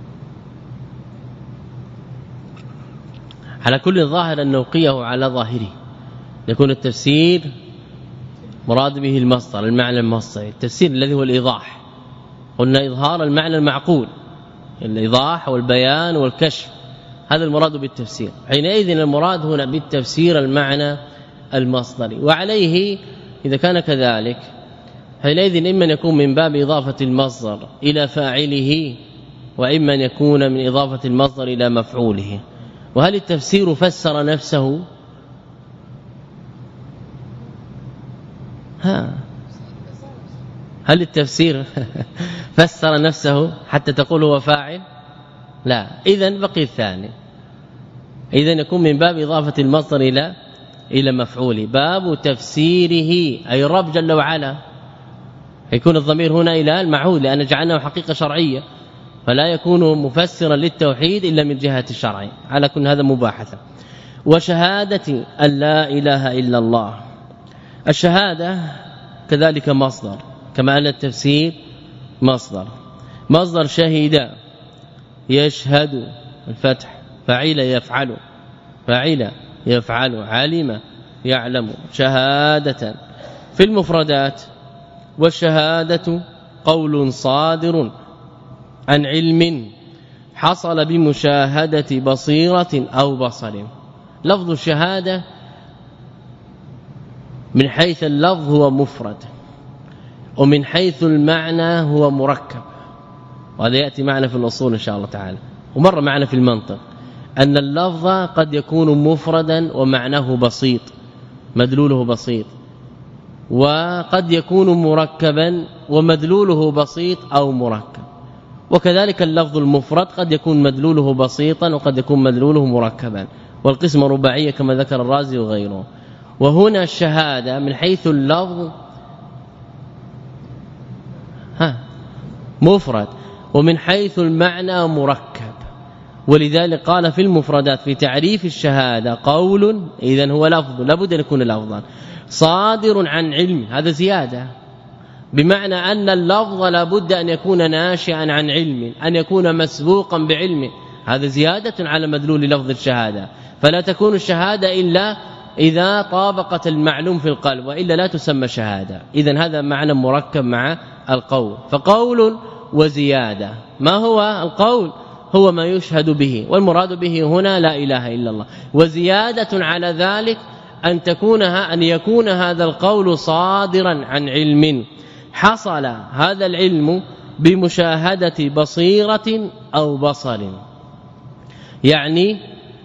على كل ظاهر أن نوقيه على ظاهره، يكون التفسير مراد به المصدر، المعنى المصدري، التفسير الذي هو الإيضاح، قلنا إظهار المعنى المعقول، الإيضاح والبيان والكشف، هذا المراد بالتفسير. حينئذ المراد هنا بالتفسير المعنى المصدري، وعليه إذا كان كذلك حينئذ إما يكون من باب إضافة المصدر إلى فاعله، وإما يكون من إضافة المصدر إلى مفعوله. وهل التفسير فسر نفسه؟ ها هل التفسير فسر نفسه حتى تقول هو فاعل؟ لا. إذن بقي الثاني، إذن يكون من باب إضافة المصدر إلى إلى مفعوله. باب تفسيره أي الرب جل وعلا، يكون الضمير هنا إلى المعهود لأن جعلناه حقيقة شرعية، فلا يكون مفسرا للتوحيد إلا من جهة الشرع. على كل هذا مباحثة. وشهادة أن لا إله إلا الله، الشهادة كذلك مصدر، كما أن التفسير مصدر. مصدر شهد يشهد الفتح، فعل يفعل، فعل يفعل، علم يعلم، شهادة. في المفردات والشهادة قول صادر عن علم حصل بمشاهدة بصيرة أو بصر. لفظ الشهادة من حيث اللفظ هو مفرد، ومن حيث المعنى هو مركب، وهذا يأتي معنا في الأصول إن شاء الله تعالى، ومر معنا في المنطق أن اللفظ قد يكون مفردا ومعناه بسيط مدلوله بسيط، وقد يكون مركبا ومدلوله بسيط أو مركب، وكذلك اللفظ المفرد قد يكون مدلوله بسيطا وقد يكون مدلوله مركبا، والقسم رباعية كما ذكر الرازي وغيره. وهنا الشهادة من حيث اللفظ ها مفرد، ومن حيث المعنى مركب، ولذلك قال في المفردات في تعريف الشهادة قول، إذن هو لفظ لابد أن يكون لفظا صادر عن علم، هذا زيادة، بمعنى أن اللفظ لابد أن يكون ناشئا عن علم، أن يكون مسبوقا بعلم، هذا زيادة على مدلول لفظ الشهادة. فلا تكون الشهادة إلا إذا طابقت المعلوم في القلب، وإلا لا تسمى شهادة. إذن هذا معنى مركب مع القول. فقول وزيادة. ما هو القول؟ هو ما يشهد به، والمراد به هنا لا إله إلا الله. وزيادة على ذلك أن تكونها أن يكون هذا القول صادرا عن علم حصل هذا العلم بمشاهدة بصيرة أو بصر، يعني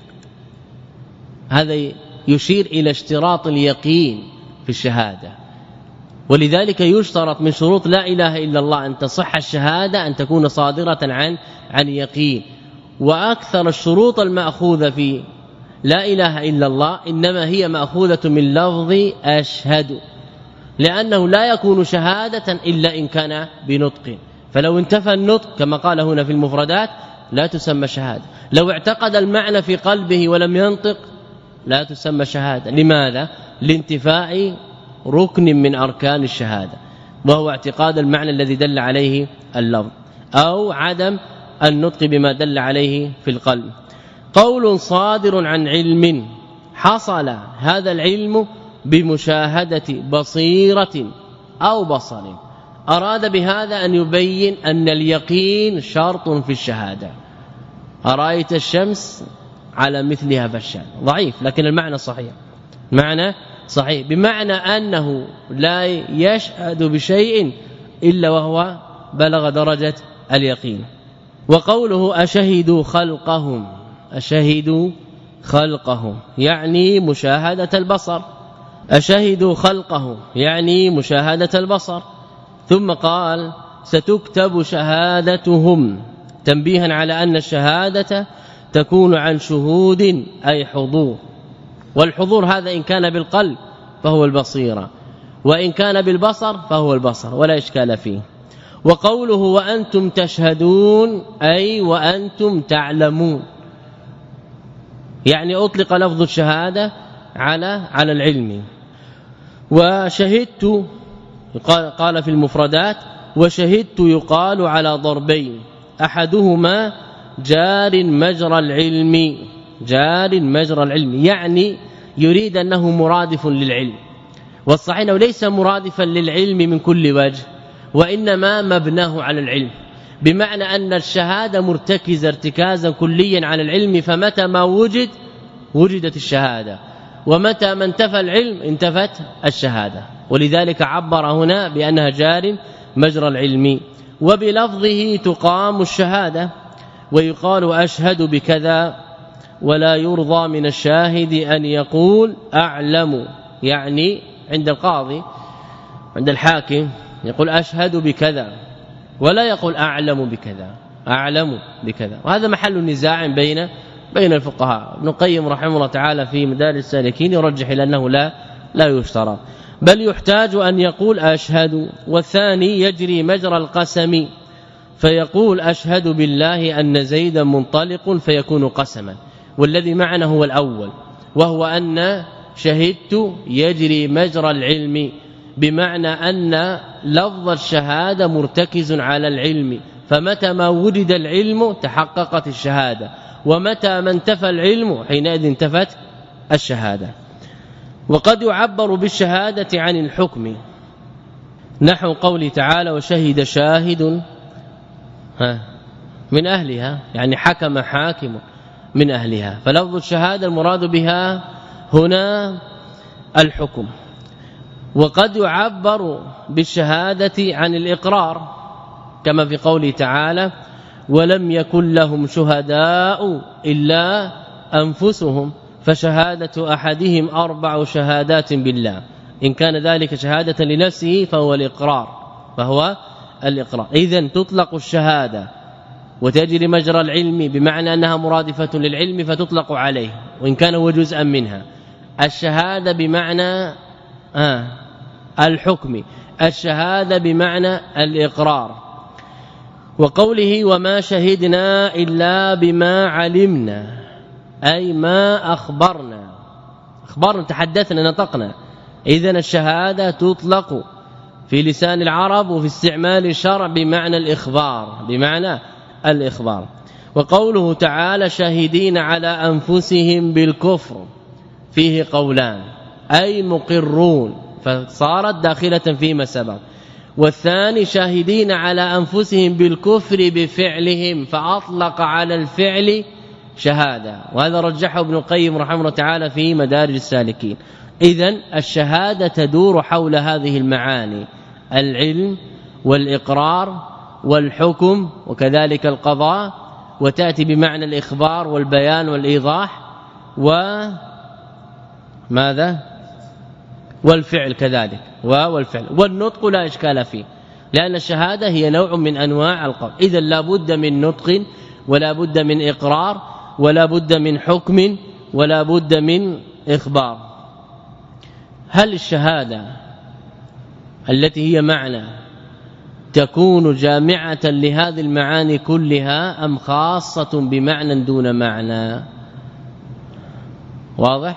هذا يشير إلى اشتراط اليقين في الشهادة. ولذلك يشترط من شروط لا إله إلا الله أن تصح الشهادة أن تكون صادرة عن عن يقين. وأكثر الشروط المأخوذة في لا إله إلا الله إنما هي مأخوذة من لفظ أشهد، لأنه لا يكون شهادة إلا إن كان بنطق، فلو انتفى النطق كما قال هنا في المفردات لا تسمى شهادة. لو اعتقد المعنى في قلبه ولم ينطق لا تسمى شهادة. لماذا؟ لانتفاء ركن من أركان الشهادة، وهو اعتقاد المعنى الذي دل عليه اللفظ، أو عدم النطق بما دل عليه في القلب. قول صادر عن علم حصل هذا العلم بمشاهدة بصيرة أو بصر. أراد بهذا أن يبين أن اليقين شرط في الشهادة. أرأيت الشمس على مثلها فالشان ضعيف، لكن المعنى صحيح، معنى صحيح، بمعنى أنه لا يشهد بشيء إلا وهو بلغ درجة اليقين. وقوله أشهدوا خلقهم، أشهدوا خلقه يعني مشاهدة البصر، أشهدوا خلقه يعني مشاهدة البصر. ثم قال ستكتب شهادتهم، تنبيها على أن الشهادة تكون عن شهود أي حضور، والحضور هذا إن كان بالقلب فهو البصيرة، وإن كان بالبصر فهو البصر ولا إشكال فيه. وقوله وأنتم تشهدون أي وأنتم تعلمون، يعني أطلق لفظ الشهادة على على العلم. وشهدت قال في المفردات وشهدت يقال على ضربين، أحدهما جار مجرى العلم، جار مجرى العلم يعني يريد أنه مرادف للعلم، والصحيح أنه ليس مرادفا للعلم من كل وجه، وإنما مبناه على العلم، بمعنى أن الشهادة مرتكزة ارتكازا كليا على العلم، فمتى ما وجد وجدت الشهادة، ومتى ما انتفى العلم انتفت الشهادة، ولذلك عبر هنا بأنها جار مجرى العلم. وبلفظه تقام الشهادة، ويقال أشهد بكذا، ولا يرضى من الشاهد أن يقول أعلم، يعني عند القاضي عند الحاكم يقول أشهد بكذا ولا يقول أعلم بكذا، أعلم بكذا، وهذا محل نزاع بين بين الفقهاء. ابن القيم رحمه الله تعالى في مدارج السالكين يرجح إلى أنه لا لا يشترط، بل يحتاج أن يقول أشهد. والثاني يجري مجرى القسم، فيقول أشهد بالله أن زيدا منطلق فيكون قسما، والذي معنا هو الأول، وهو أن شهدت يجري مجرى العلم، بمعنى أن لفظ الشهادة مرتكز على العلم، فمتى ما وجد العلم تحققت الشهادة، ومتى ما انتفى العلم حينئذ انتفت الشهادة. وقد يعبر بالشهادة عن الحكم، نحو قوله تعالى وشهد شاهد من أهلها، يعني حكم حاكم من أهلها، فلفظ الشهادة المراد بها هنا الحكم. وقد يعبر بالشهادة عن الإقرار، كما في قوله تعالى ولم يكن لهم شهداء إلا أنفسهم فشهادة أحدهم أربع شهادات بالله، إن كان ذلك شهادة لنفسه فهو الإقرار فهو الإقرار. إذن تطلق الشهادة وتجري مجرى العلم، بمعنى أنها مرادفة للعلم فتطلق عليه وإن كان هو جزءا منها. الشهادة بمعنى آه الحكم، الشهادة بمعنى الإقرار. وقوله وما شهدنا إلا بما علمنا، أي ما أخبرنا، أخبرنا تحدثنا نطقنا. إذن الشهادة تطلق في لسان العرب وفي استعمال الشرع بمعنى الإخبار، بمعنى الإخبار. وقوله تعالى شاهدين على أنفسهم بالكفر فيه قولان، أي مقرون، فصارت داخلة فيما سبق. والثاني شاهدين على أنفسهم بالكفر بفعلهم، فأطلق على الفعل شهادة، وهذا رجحه ابن القيم رحمه الله تعالى في مدارج السالكين. إذن الشهادة تدور حول هذه المعاني، العلم والإقرار والحكم وكذلك القضاء، وتأتي بمعنى الإخبار والبيان والإيضاح وماذا والفعل كذلك، والفعل والنطق لا إشكال فيه، لأن الشهادة هي نوع من أنواع القول. إذن لا بد من نطق ولا بد من إقرار ولا بد من حكم ولا بد من إخبار. هل الشهادة التي هي معنى تكون جامعة لهذه المعاني كلها أم خاصة بمعنى دون معنى؟ واضح؟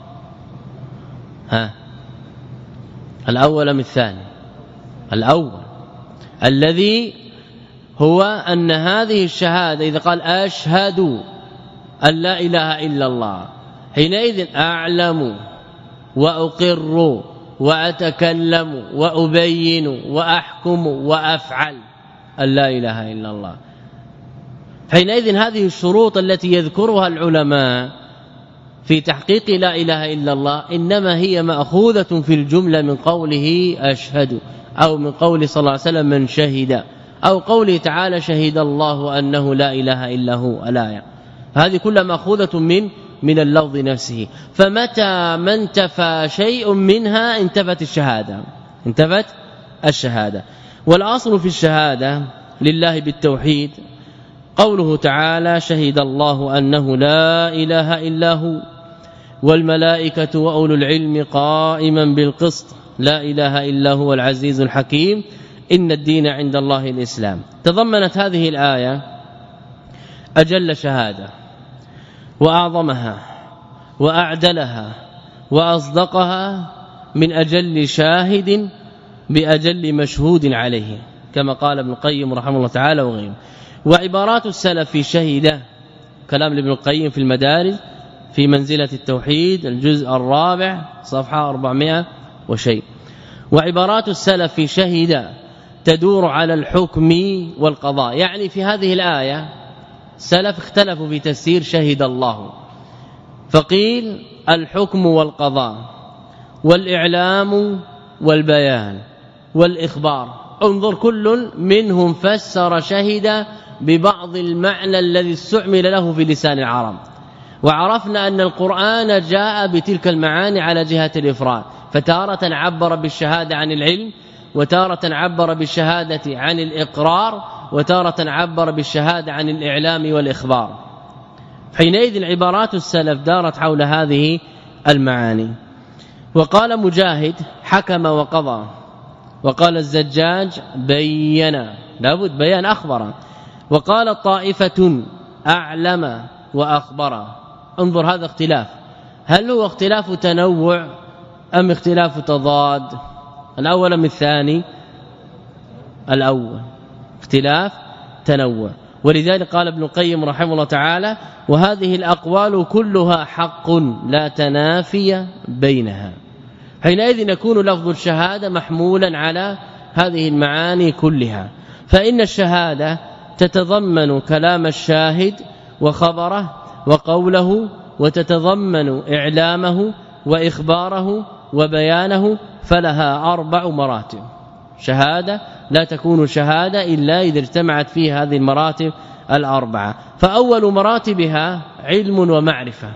ها الأول من الثاني؟ الأول الذي هو أن هذه الشهادة إذا قال أشهد أن لا إله إلا الله، حينئذ أعلم وأقر وأتكلم وأبين وأحكم وأفعل أن لا إله إلا الله. حينئذ هذه الشروط التي يذكرها العلماء في تحقيق لا إله إلا الله إنما هي مأخوذة في الجملة من قوله أشهد، أو من قول صلى الله عليه وسلم من شهد، أو قوله تعالى شهد الله أنه لا إله إلا هو الآية. هذه كلها مأخوذة من من اللفظ نفسه. فمتى ما انتفى شيء منها انتفت الشهادة انتفت الشهادة. والأصل في الشهادة لله بالتوحيد قوله تعالى شهد الله أنه لا إله إلا هو والملائكة وأولو العلم قائما بالقسط لا إله إلا هو العزيز الحكيم إن الدين عند الله الإسلام. تضمنت هذه الآية أجل شهادة وأعظمها وأعدلها وأصدقها من أجل شاهد بأجل مشهود عليه كما قال ابن القيم رحمه الله تعالى وغيره. وعبارات السلف في شهيدة كلام ابن القيم في المدارج في منزلة التوحيد الجزء الرابع صفحة أربعمائة وشيء. وعبارات السلف في شهيدة تدور على الحكم والقضاء. يعني في هذه الآية سلف اختلفوا في تفسير شهد الله فقيل الحكم والقضاء والإعلام والبيان والإخبار. انظر كل منهم فسر شهد ببعض المعنى الذي استعمل له في لسان العرب. وعرفنا أن القرآن جاء بتلك المعاني على جهة الإفراد فتارة عبر بالشهادة عن العلم وتارة عبر بالشهادة عن الإقرار وتارة عبر بالشهادة عن الإعلام والإخبار. حينئذ عبارات السلف دارت حول هذه المعاني. وقال مجاهد حكم وقضى وقال الزجاج بين لابد بيان أخبر وقال طائفة أعلم وأخبر. انظر هذا اختلاف هل هو اختلاف تنوع أم اختلاف تضاد؟ الأول من الثاني الأول اختلاف تنوع. ولذلك قال ابن القيم رحمه الله تعالى وهذه الأقوال كلها حق لا تنافي بينها. حينئذ يكون لفظ الشهادة محمولا على هذه المعاني كلها. فإن الشهادة تتضمن كلام الشاهد وخبره وقوله وتتضمن إعلامه وإخباره وبيانه فلها أربع مراتب. شهادة لا تكون شهادة إلا إذا اجتمعت فيها هذه المراتب الأربعة. فأول مراتبها علم ومعرفة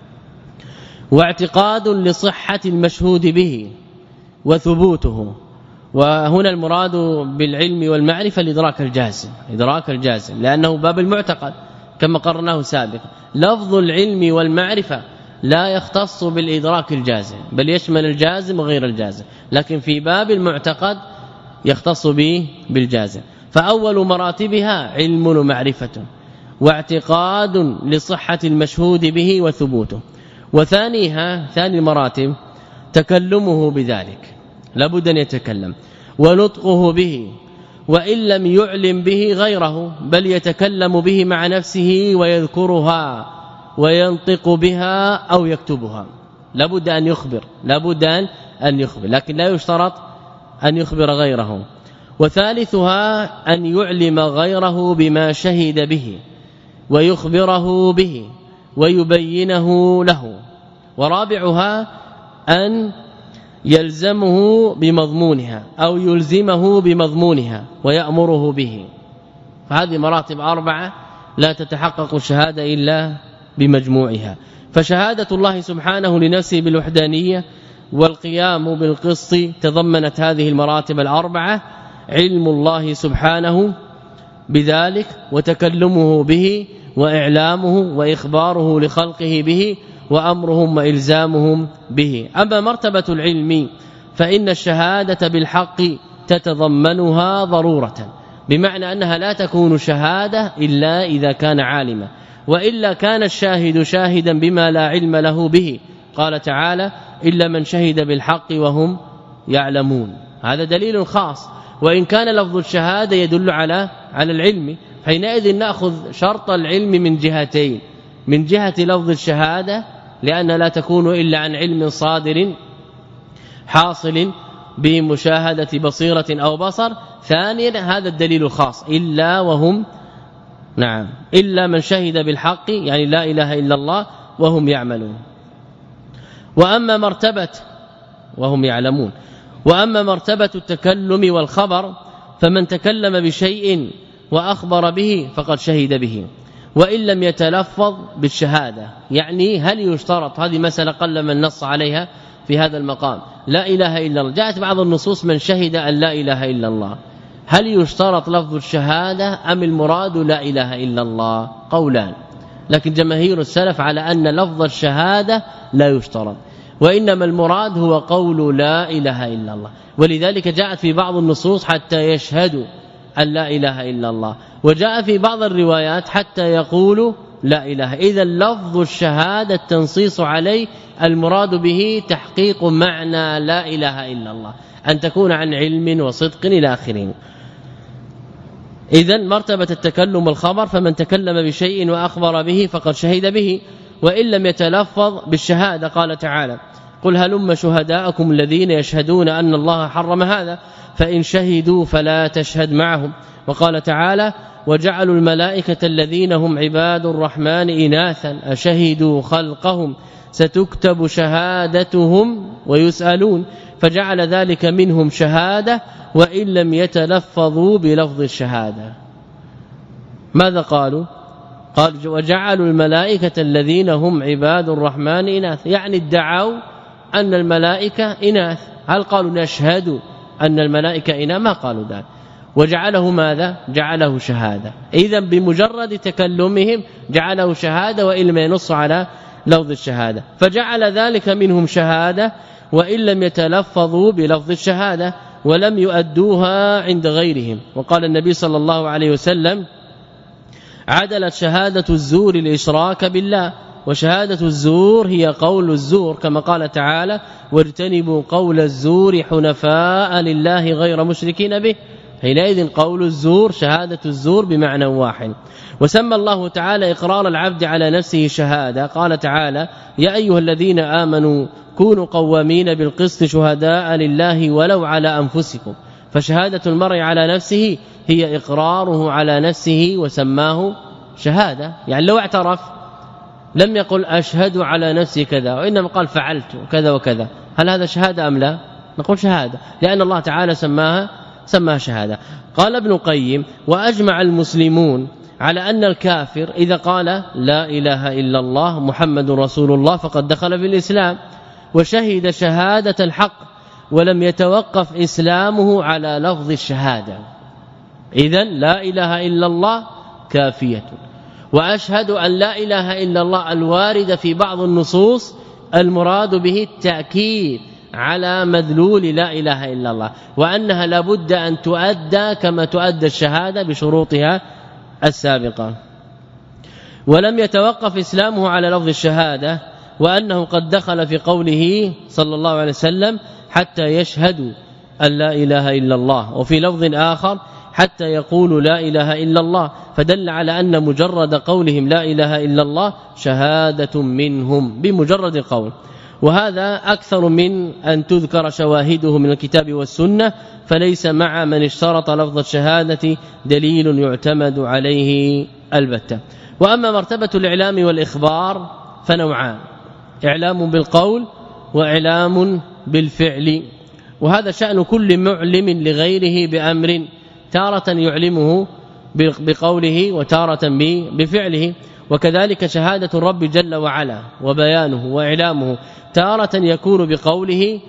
واعتقاد لصحة المشهود به وثبوته. وهنا المراد بالعلم والمعرفة الإدراك الجازم إدراك الجازم لأنه باب المعتقد كما قررناه سابقا. لفظ العلم والمعرفة لا يختص بالإدراك الجازم بل يشمل الجازم وغير الجازم لكن في باب المعتقد يختص به بالجازم. فأول مراتبها علم ومعرفة واعتقاد لصحة المشهود به وثبوته. وثانيها ثاني المراتب تكلمه بذلك لابد أن يتكلم ونطقه به وإن لم يعلم به غيره بل يتكلم به مع نفسه ويذكرها وينطق بها أو يكتبها. لابد أن يخبر لابد أن يخبر لكن لا يشترط أن يخبر غيره. وثالثها أن يعلم غيره بما شهد به ويخبره به ويبينه له. ورابعها أن يلزمه بمضمونها أو يلزمه بمضمونها ويأمره به. فهذه مراتب أربعة لا تتحقق الشهادة إلا بمجموعها. فشهادة الله سبحانه لنفسه بالوحدانية والقيام بالقسط تضمنت هذه المراتب الأربعة علم الله سبحانه بذلك وتكلمه به وإعلامه وإخباره لخلقه به وأمرهم وإلزامهم به. أما مرتبة العلم فإن الشهادة بالحق تتضمنها ضرورة بمعنى أنها لا تكون شهادة إلا إذا كان عالما وإلا كان الشاهد شاهدا بما لا علم له به. قال تعالى إلا من شهد بالحق وهم يعلمون. هذا دليل خاص وإن كان لفظ الشهادة يدل على على العلم. حينئذ نأخذ شرط العلم من جهتين من جهة لفظ الشهادة لأن لا تكون إلا عن علم صادر حاصل بمشاهدة بصيرة أو بصر. ثانيا هذا الدليل الخاص إلا وهم نعم إلا من شهد بالحق يعني لا إله إلا الله وهم يعملون. وأما مرتبة وهم يعلمون وأما مرتبة التكلم والخبر فمن تكلم بشيء وأخبر به فقد شهد به وإن لم يتلفظ بالشهادة. يعني هل يشترط؟ هذه مسألة قل من نص عليها في هذا المقام. لا إله إلا الله، جاءت بعض النصوص من شهد أن لا إله إلا الله، هل يشترط لفظ الشهادة أم المراد لا إله إلا الله؟ قولان، لكن جماهير السلف على أن لفظ الشهادة لا يشترط، وإنما المراد هو قول لا إله إلا الله. ولذلك جاءت في بعض النصوص حتى يشهدوا أن لا إله إلا الله، وجاء في بعض الروايات حتى يقولوا لا إله. إذا لفظ الشهادة التنصيص عليه المراد به تحقيق معنى لا إله إلا الله، أن تكون عن علم وصدق إلى آخره. إذن مرتبة التكلم الخبر، فمن تكلم بشيء وأخبر به فقد شهد به، وإن لم يتلفظ بالشهادة قال تعالى: قل هلم شهداءكم الذين يشهدون أن الله حرم هذا فإن شهدوا فلا تشهد معهم. وقال تعالى: وجعلوا الملائكة الذين هم عباد الرحمن إناثا أشهدوا خلقهم ستكتب شهادتهم ويسألون، فجعل ذلك منهم شهادة وإن لم يتلفظوا بلفظ الشهادة. ماذا قالوا؟ قال: وجعلوا الملائكة الذين هم عباد الرحمن إناث، يعني ادعوا أن الملائكة إناث. هل قالوا نشهد أن الملائكة إناث؟ ما قالوا ذلك. وجعله ماذا؟ جعله شهادة. إذن بمجرد تكلمهم جعله شهادة وإن لم ينص على لفظ الشهادة، فجعل ذلك منهم شهادة وإن لم يتلفظوا بلفظ الشهادة ولم يؤدوها عند غيرهم. وقال النبي صلى الله عليه وسلم: عدلت شهادة الزور الإشراك بالله، وشهادة الزور هي قول الزور، كما قال تعالى: واجتنبوا قول الزور حنفاء لله غير مشركين به. حينئذ قول الزور شهادة الزور بمعنى واحد. وسمى الله تعالى إقرار العبد على نفسه شهادة، قال تعالى: يا أيها الذين آمنوا كونوا قوامين بالقسط شهداء لله ولو على أنفسكم. فشهادة المرء على نفسه هي إقراره على نفسه وسماه شهادة. يعني لو اعترف لم يقل أشهد على نفسي كذا، وإنما قال فعلت كذا وكذا، هل هذا شهادة أم لا؟ نقول شهادة، لأن الله تعالى سماها سماها شهادة. قال ابن القيم: وأجمع المسلمون على أن الكافر إذا قال لا إله إلا الله محمد رسول الله فقد دخل في الإسلام وشهد شهادة الحق ولم يتوقف إسلامه على لفظ الشهادة. إذن لا إله إلا الله كافية. وأشهد أن لا إله إلا الله الوارد في بعض النصوص المراد به التأكيد على مدلول لا إله إلا الله، وأنها لابد أن تؤدى كما تؤدى الشهادة بشروطها السابقة. ولم يتوقف إسلامه على لفظ الشهادة، وأنه قد دخل في قوله صلى الله عليه وسلم: حتى يشهدوا أن لا إله إلا الله، وفي لفظ آخر: حتى يقولوا لا إله إلا الله، فدل على أن مجرد قولهم لا إله إلا الله شهادة منهم بمجرد القول. وهذا أكثر من أن تذكر شواهده من الكتاب والسنة، فليس مع من اشترط لفظ الشهادة دليل يعتمد عليه البتة. وأما مرتبة الإعلام والإخبار فنوعان: إعلام بالقول وإعلام بالفعل. وهذا شأن كل معلم لغيره بأمر، تارة يعلمه بقوله وتارة بفعله. وكذلك شهادة الرب جل وعلا وبيانه وإعلامه، تارة يكون بقوله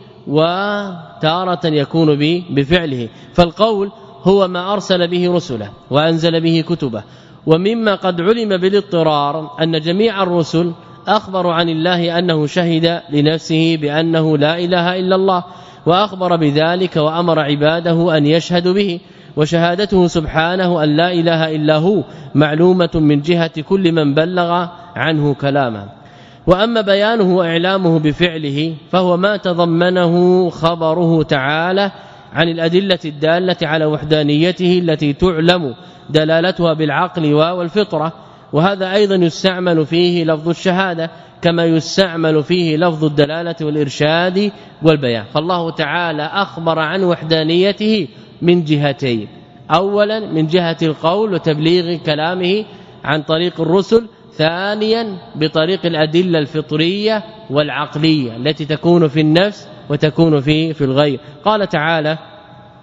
وتارة يكون بفعله. فالقول هو ما أرسل به رسله وأنزل به كتبه. ومما قد علم بالاضطرار أن جميع الرسل أخبروا عن الله أنه شهد لنفسه بأنه لا إله إلا الله، وأخبر بذلك وأمر عباده أن يشهدوا به. وشهادته سبحانه أن لا إله إلا هو معلومة من جهة كل من بلغ عنه كلامه. وأما بيانه وإعلامه بفعله فهو ما تضمنه خبره تعالى عن الأدلة الدالة على وحدانيته التي تعلم دلالتها بالعقل والفطرة. وهذا أيضا يستعمل فيه لفظ الشهادة كما يستعمل فيه لفظ الدلالة والإرشاد والبيان. فالله تعالى أخبر عن وحدانيته من جهتين: اولا من جهة القول وتبليغ كلامه عن طريق الرسل، ثانيا بطريق الأدلة الفطرية والعقلية التي تكون في النفس وتكون في في الغير. قال تعالى: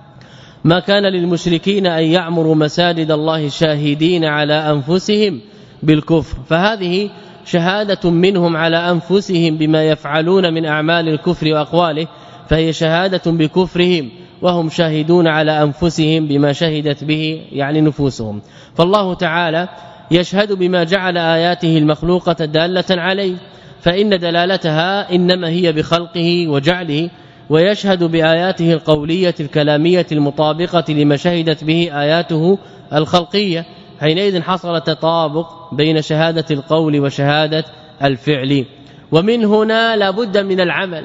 ما كان للمشركين أن يعمروا مساجد الله شاهدين على أنفسهم بالكفر، فهذه شهادة منهم على أنفسهم بما يفعلون من أعمال الكفر وأقواله، فهي شهادة بكفرهم وهم شاهدون على أنفسهم بما شهدت به يعني نفوسهم. فالله تعالى يشهد بما جعل آياته المخلوقة دالة عليه، فإن دلالتها إنما هي بخلقه وجعله، ويشهد بآياته القولية الكلامية المطابقة لما شهدت به آياته الخلقية، حينئذ حصل تطابق بين شهادة القول وشهادة الفعل. ومن هنا لابد من العمل،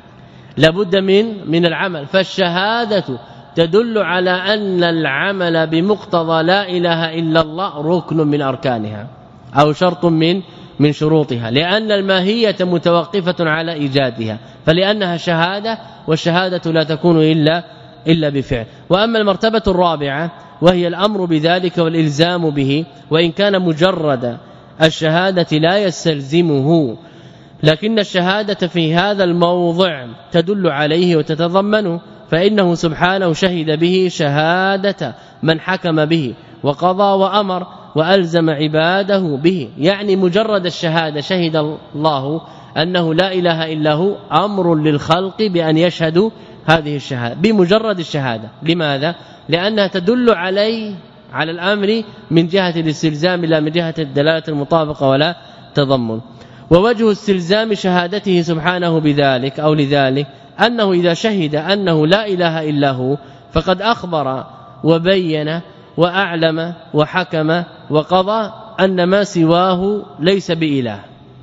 لابد من من العمل، فالشهادة تدل على أن العمل بمقتضى لا إله إلا الله ركن من أركانها أو شرط من من شروطها، لأن الماهية متوقفة على إيجادها، فلأنها شهادة، والشهادة لا تكون إلا إلا بفعل. وأما المرتبة الرابعة وهي الأمر بذلك والإلزام به، وإن كان مجرد الشهادة لا يستلزمه، لكن الشهادة في هذا الموضع تدل عليه وتتضمنه، فإنه سبحانه شهد به شهادة من حكم به وقضى وأمر وألزم عباده به، يعني مجرد الشهادة شهد الله أنه لا إله إلا هو أمر للخلق بأن يشهدوا هذه الشهادة بمجرد الشهادة. لماذا؟ لأنها تدل عليه على الأمر من جهة الاستلزام لا من جهة الدلالة المطابقة ولا تضمن. ووجه استلزام شهادته سبحانه بذلك أو لذلك أنه إذا شهد أنه لا إله إلا هو فقد أخبر وبين وأعلم وحكم وقضى أن ما سواه ليس بإله،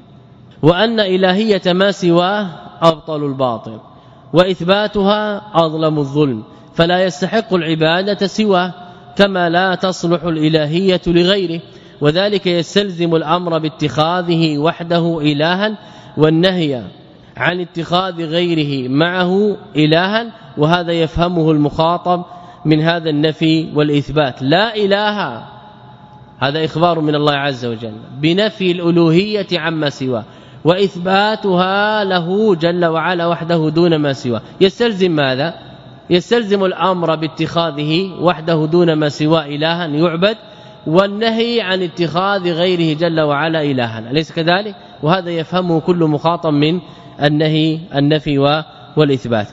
وأن إلهية ما سواه أبطل الباطل، وإثباتها أظلم الظلم، فلا يستحق العبادة سواه، كما لا تصلح الإلهية لغيره، وذلك يستلزم الأمر باتخاذه وحده إلها، والنهي عن اتخاذ غيره معه إلها، وهذا يفهمه المخاطب من هذا النفي والإثبات. لا إله هذا إخبار من الله عز وجل بنفي الألوهية عما سواه، وإثباتها له جل وعلا وحده دون ما سواه، يستلزم ماذا؟ يستلزم الأمر باتخاذه وحده دون ما سواه إلها يعبد، والنهي عن اتخاذ غيره جل وعلا إلها، أليس كذلك؟ وهذا يفهمه كل مخاطب من النهي النفي والإثبات.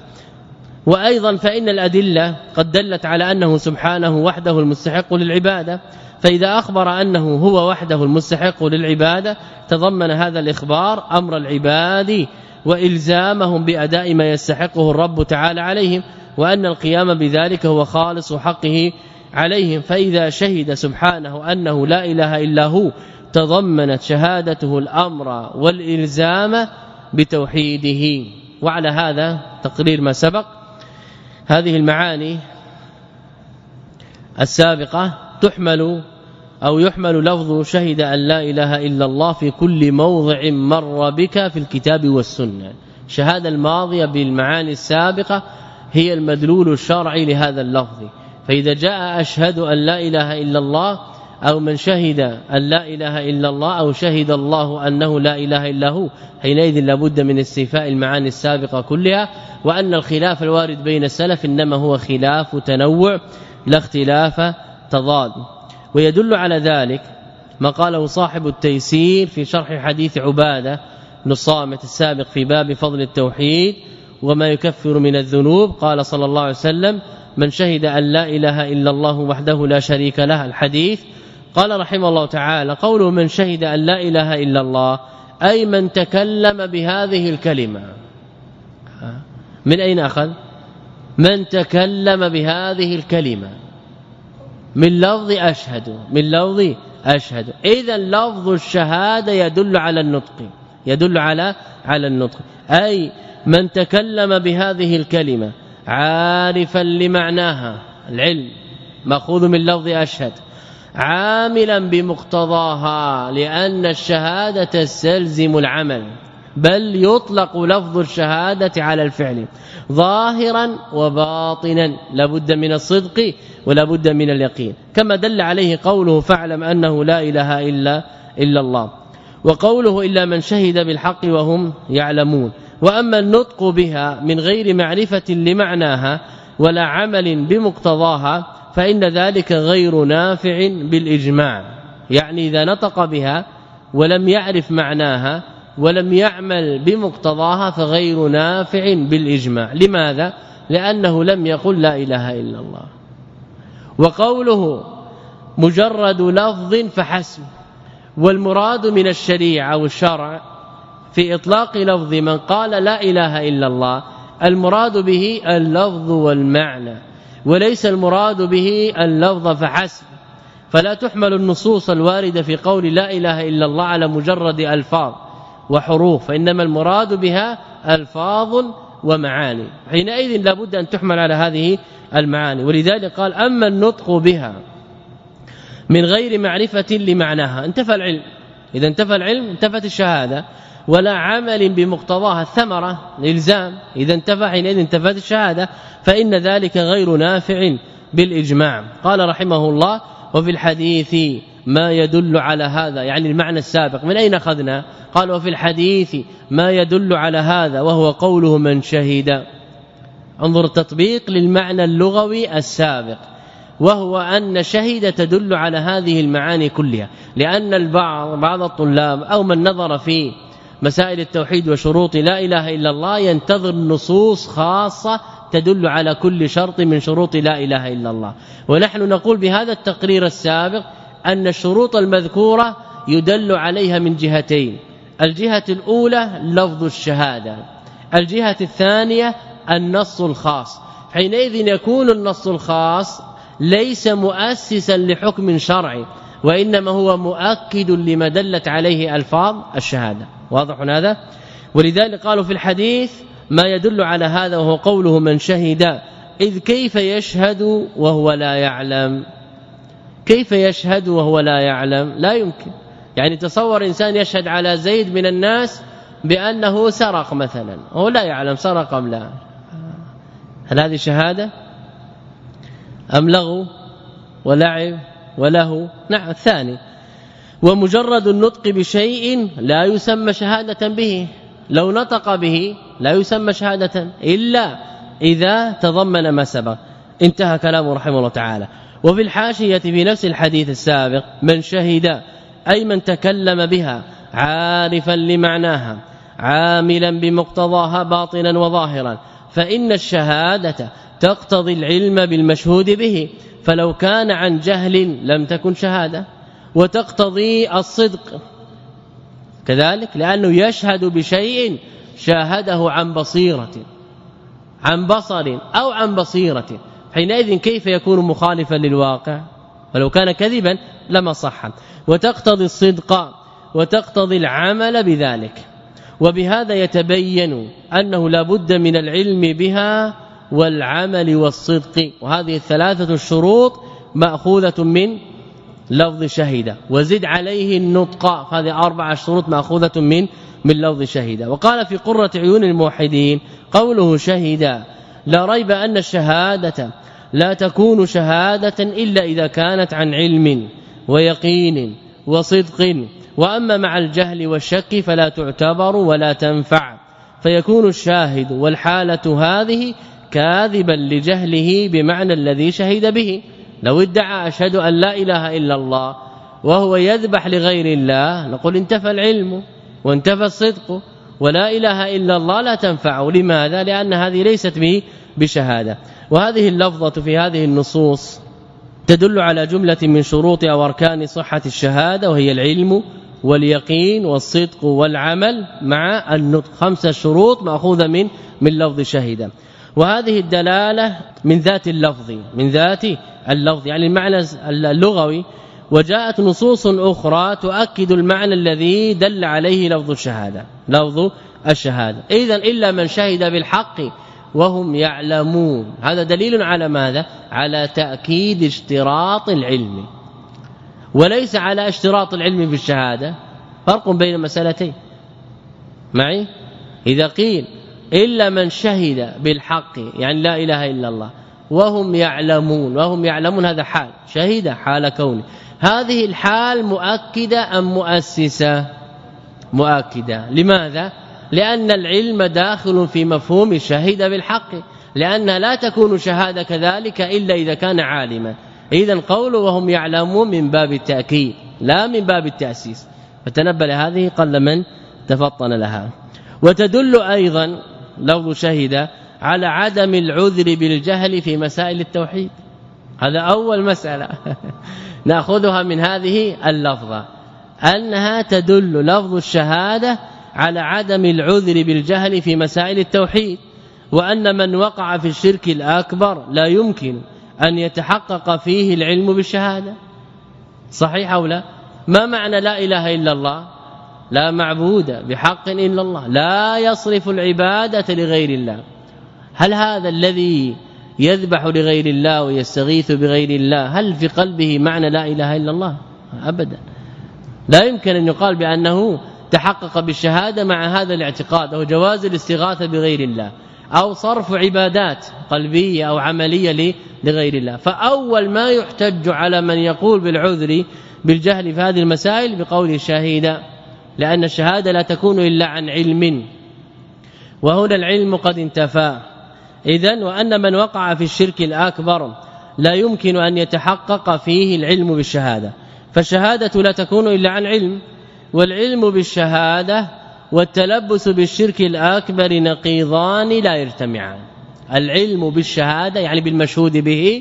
وأيضا فإن الأدلة قد دلت على أنه سبحانه وحده المستحق للعبادة، فإذا أخبر أنه هو وحده المستحق للعبادة تضمن هذا الإخبار أمر العباد وإلزامهم بأداء ما يستحقه الرب تعالى عليهم، وأن القيام بذلك هو خالص حقه عليهم. فإذا شهد سبحانه أنه لا إله إلا هو تضمنت شهادته الأمر والإلزام بتوحيده. وعلى هذا تقرير ما سبق هذه المعاني السابقة تحمل أو يحمل لفظ شهد أن لا إله إلا الله في كل موضع مر بك في الكتاب والسنة. شهادة الماضية بالمعاني السابقة هي المدلول الشرعي لهذا اللفظ، فإذا جاء أشهد أن لا إله إلا الله أو من شهد أن لا إله إلا الله أو شهد الله أنه لا إله إلا هو، حينئذ لابد من استيفاء المعاني السابقة كلها، وأن الخلاف الوارد بين السلف إنما هو خلاف تنوع لا اختلاف تضاد. ويدل على ذلك ما قاله صاحب التيسير في شرح حديث عبادة بن الصامت السابق في باب فضل التوحيد وما يكفر من الذنوب. قال صلى الله عليه وسلم: من شهد أن لا إله إلا الله وحده لا شريك له، الحديث. قال رحمه الله تعالى: قوله من شهد أن لا إله إلا الله أي من تكلم بهذه الكلمة. من أين أخذ؟ من تكلم بهذه الكلمة من لفظ أشهد، من لفظ أشهد. إذا لفظ الشهادة يدل على النطق، يدل على على النطق، أي من تكلم بهذه الكلمة عارفا لمعناها، العلم مأخوذ من لفظ أشهد، عاملا بمقتضاها، لأن الشهادة تستلزم العمل، بل يطلق لفظ الشهادة على الفعل ظاهرا وباطنا، لابد من الصدق ولابد من اليقين، كما دل عليه قوله: فاعلم أنه لا إله إلا إلا الله، وقوله: إلا من شهد بالحق وهم يعلمون. وأما النطق بها من غير معرفة لمعناها ولا عمل بمقتضاها فإن ذلك غير نافع بالإجماع، يعني إذا نطق بها ولم يعرف معناها ولم يعمل بمقتضاها فغير نافع بالإجماع. لماذا؟ لأنه لم يقل لا إله إلا الله. وقوله مجرد لفظ فحسب، والمراد من الشريعة والشرع في إطلاق لفظ من قال لا إله إلا الله المراد به اللفظ والمعنى، وليس المراد به اللفظ فحسب. فلا تحمل النصوص الواردة في قول لا إله إلا الله على مجرد ألفاظ وحروف، فإنما المراد بها ألفاظ ومعاني، حينئذ لابد أن تحمل على هذه المعاني. ولذلك قال أما النطق بها من غير معرفة لمعناها انتفى العلم. إذا انتفى العلم انتفت الشهادة، ولا عمل بمقتضاها الثمرة الإلزام، إذا انتفى حينئذ انتفت الشهادة، فإن ذلك غير نافع بالإجماع. قال رحمه الله وفي الحديث ما يدل على هذا، يعني المعنى السابق من أين أخذنا؟ قال وفي الحديث ما يدل على هذا وهو قوله من شهد. انظر التطبيق للمعنى اللغوي السابق، وهو أن شهد تدل على هذه المعاني كلها، لأن البعض بعض الطلاب أو من نظر في مسائل التوحيد وشروط لا إله إلا الله ينتظر نصوص خاصة تدل على كل شرط من شروط لا إله إلا الله. ونحن نقول بهذا التقرير السابق أن الشروط المذكورة يدل عليها من جهتين: الجهة الأولى لفظ الشهادة، الجهة الثانية النص الخاص. حينئذ يكون النص الخاص ليس مؤسسا لحكم شرعي، وإنما هو مؤكد لما دلت عليه ألفاظ الشهادة. واضح هذا؟ ولذلك قالوا في الحديث ما يدل على هذا وهو قوله من شهد. إذ كيف يشهد وهو لا يعلم؟ كيف يشهد وهو لا يعلم؟ لا يمكن. يعني تصور إنسان يشهد على زيد من الناس بأنه سرق مثلا، هو لا يعلم سرق أم لا. هل هذه شهادة أم لغو ولعب وله؟ نعم الثاني. ومجرد النطق بشيء لا يسمى شهادة به، لو نطق به لا يسمى شهادة إلا إذا تضمن ما سبق. انتهى كلامه رحمه الله تعالى. وفي الحاشية في نفس الحديث السابق من شهد أي من تكلم بها عارفا لمعناها عاملا بمقتضاها باطنا وظاهرا، فإن الشهادة تقتضي العلم بالمشهود به، فلو كان عن جهل لم تكن شهادة. وتقتضي الصدق كذلك، لأنه يشهد بشيء شاهده عن بصيرة عن بصر أو عن بصيرة، حينئذ كيف يكون مخالفا للواقع؟ ولو كان كذبا لما صح. وتقتضي الصدق وتقتضي العمل بذلك. وبهذا يتبين أنه لا بد من العلم بها والعمل والصدق، وهذه الثلاثة الشروط مأخوذة من لفظ شهيدة. وزد عليه النطق، هذه أربع شروط مأخوذة من من لفظ شهيدة. وقال في قرة عيون الموحدين قوله شهيدا لا ريب أن الشهادة لا تكون شهادة إلا إذا كانت عن علم ويقين وصدق، وأما مع الجهل والشك فلا تعتبر ولا تنفع، فيكون الشاهد والحالة هذه كاذبا لجهله بمعنى الذي شهد به. لو ادعى أشهد أن لا إله إلا الله وهو يذبح لغير الله نقول انتفى العلم وانتفى الصدق، ولا إله إلا الله لا تنفعه. لماذا؟ لأن هذه ليست به بشهادة. وهذه اللفظة في هذه النصوص تدل على جملة من شروط أو أركان صحة الشهادة، وهي العلم واليقين والصدق والعمل مع النطق، خمسة شروط مأخوذة من من لفظ شهيدا. وهذه الدلالة من ذات اللفظ من ذات اللفظ يعني المعنى اللغوي. وجاءت نصوص أخرى تؤكد المعنى الذي دل عليه لفظ الشهادة لفظ الشهادة. إذن إلا من شهد بالحق وهم يعلمون، هذا دليل على ماذا؟ على تأكيد اشتراط العلم، وليس على اشتراط العلم في الشهادة. فرق بين مسألتين معي. إذا قيل إلا من شهد بالحق يعني لا إله إلا الله وهم يعلمون، وهم يعلمون هذا حال شهد حال كونه، هذه الحال مؤكدة أم مؤسسة؟ مؤكدة. لماذا؟ لأن العلم داخل في مفهوم شهد بالحق، لأن لا تكون شهادة كذلك إلا إذا كان عالما. إذن قوله وهم يعلمون من باب التأكيد. لا من باب التأسيس، فتنبه لهذه قل من تفطن لها. وتدل أيضا لفظ شهد على عدم العذر بالجهل في مسائل التوحيد. هذا أول مسألة نأخذها من هذه اللفظة، أنها تدل لفظ الشهادة على عدم العذر بالجهل في مسائل التوحيد، وأن من وقع في الشرك الأكبر لا يمكن أن يتحقق فيه العلم بالشهادة. صحيح أو لا؟ ما معنى لا إله إلا الله؟ لا معبود بحق إلا الله، لا يصرف العبادة لغير الله. هل هذا الذي يذبح لغير الله ويستغيث بغير الله هل في قلبه معنى لا إله إلا الله؟ أبدا. لا يمكن أن يقال بأنه تحقق بالشهادة مع هذا الاعتقاد، أو جواز الاستغاثة بغير الله، أو صرف عبادات قلبية أو عملية لغير الله. فأول ما يحتج على من يقول بالعذر بالجهل في هذه المسائل بقول الشهيد، لأن الشهادة لا تكون إلا عن علم، وهنا العلم قد انتفى. إذن وأن من وقع في الشرك الأكبر لا يمكن أن يتحقق فيه العلم بالشهادة، فالشهادة لا تكون إلا عن علم، والعلم بالشهادة والتلبس بالشرك الأكبر نقيضان لا يجتمعان. العلم بالشهادة يعني بالمشهود به،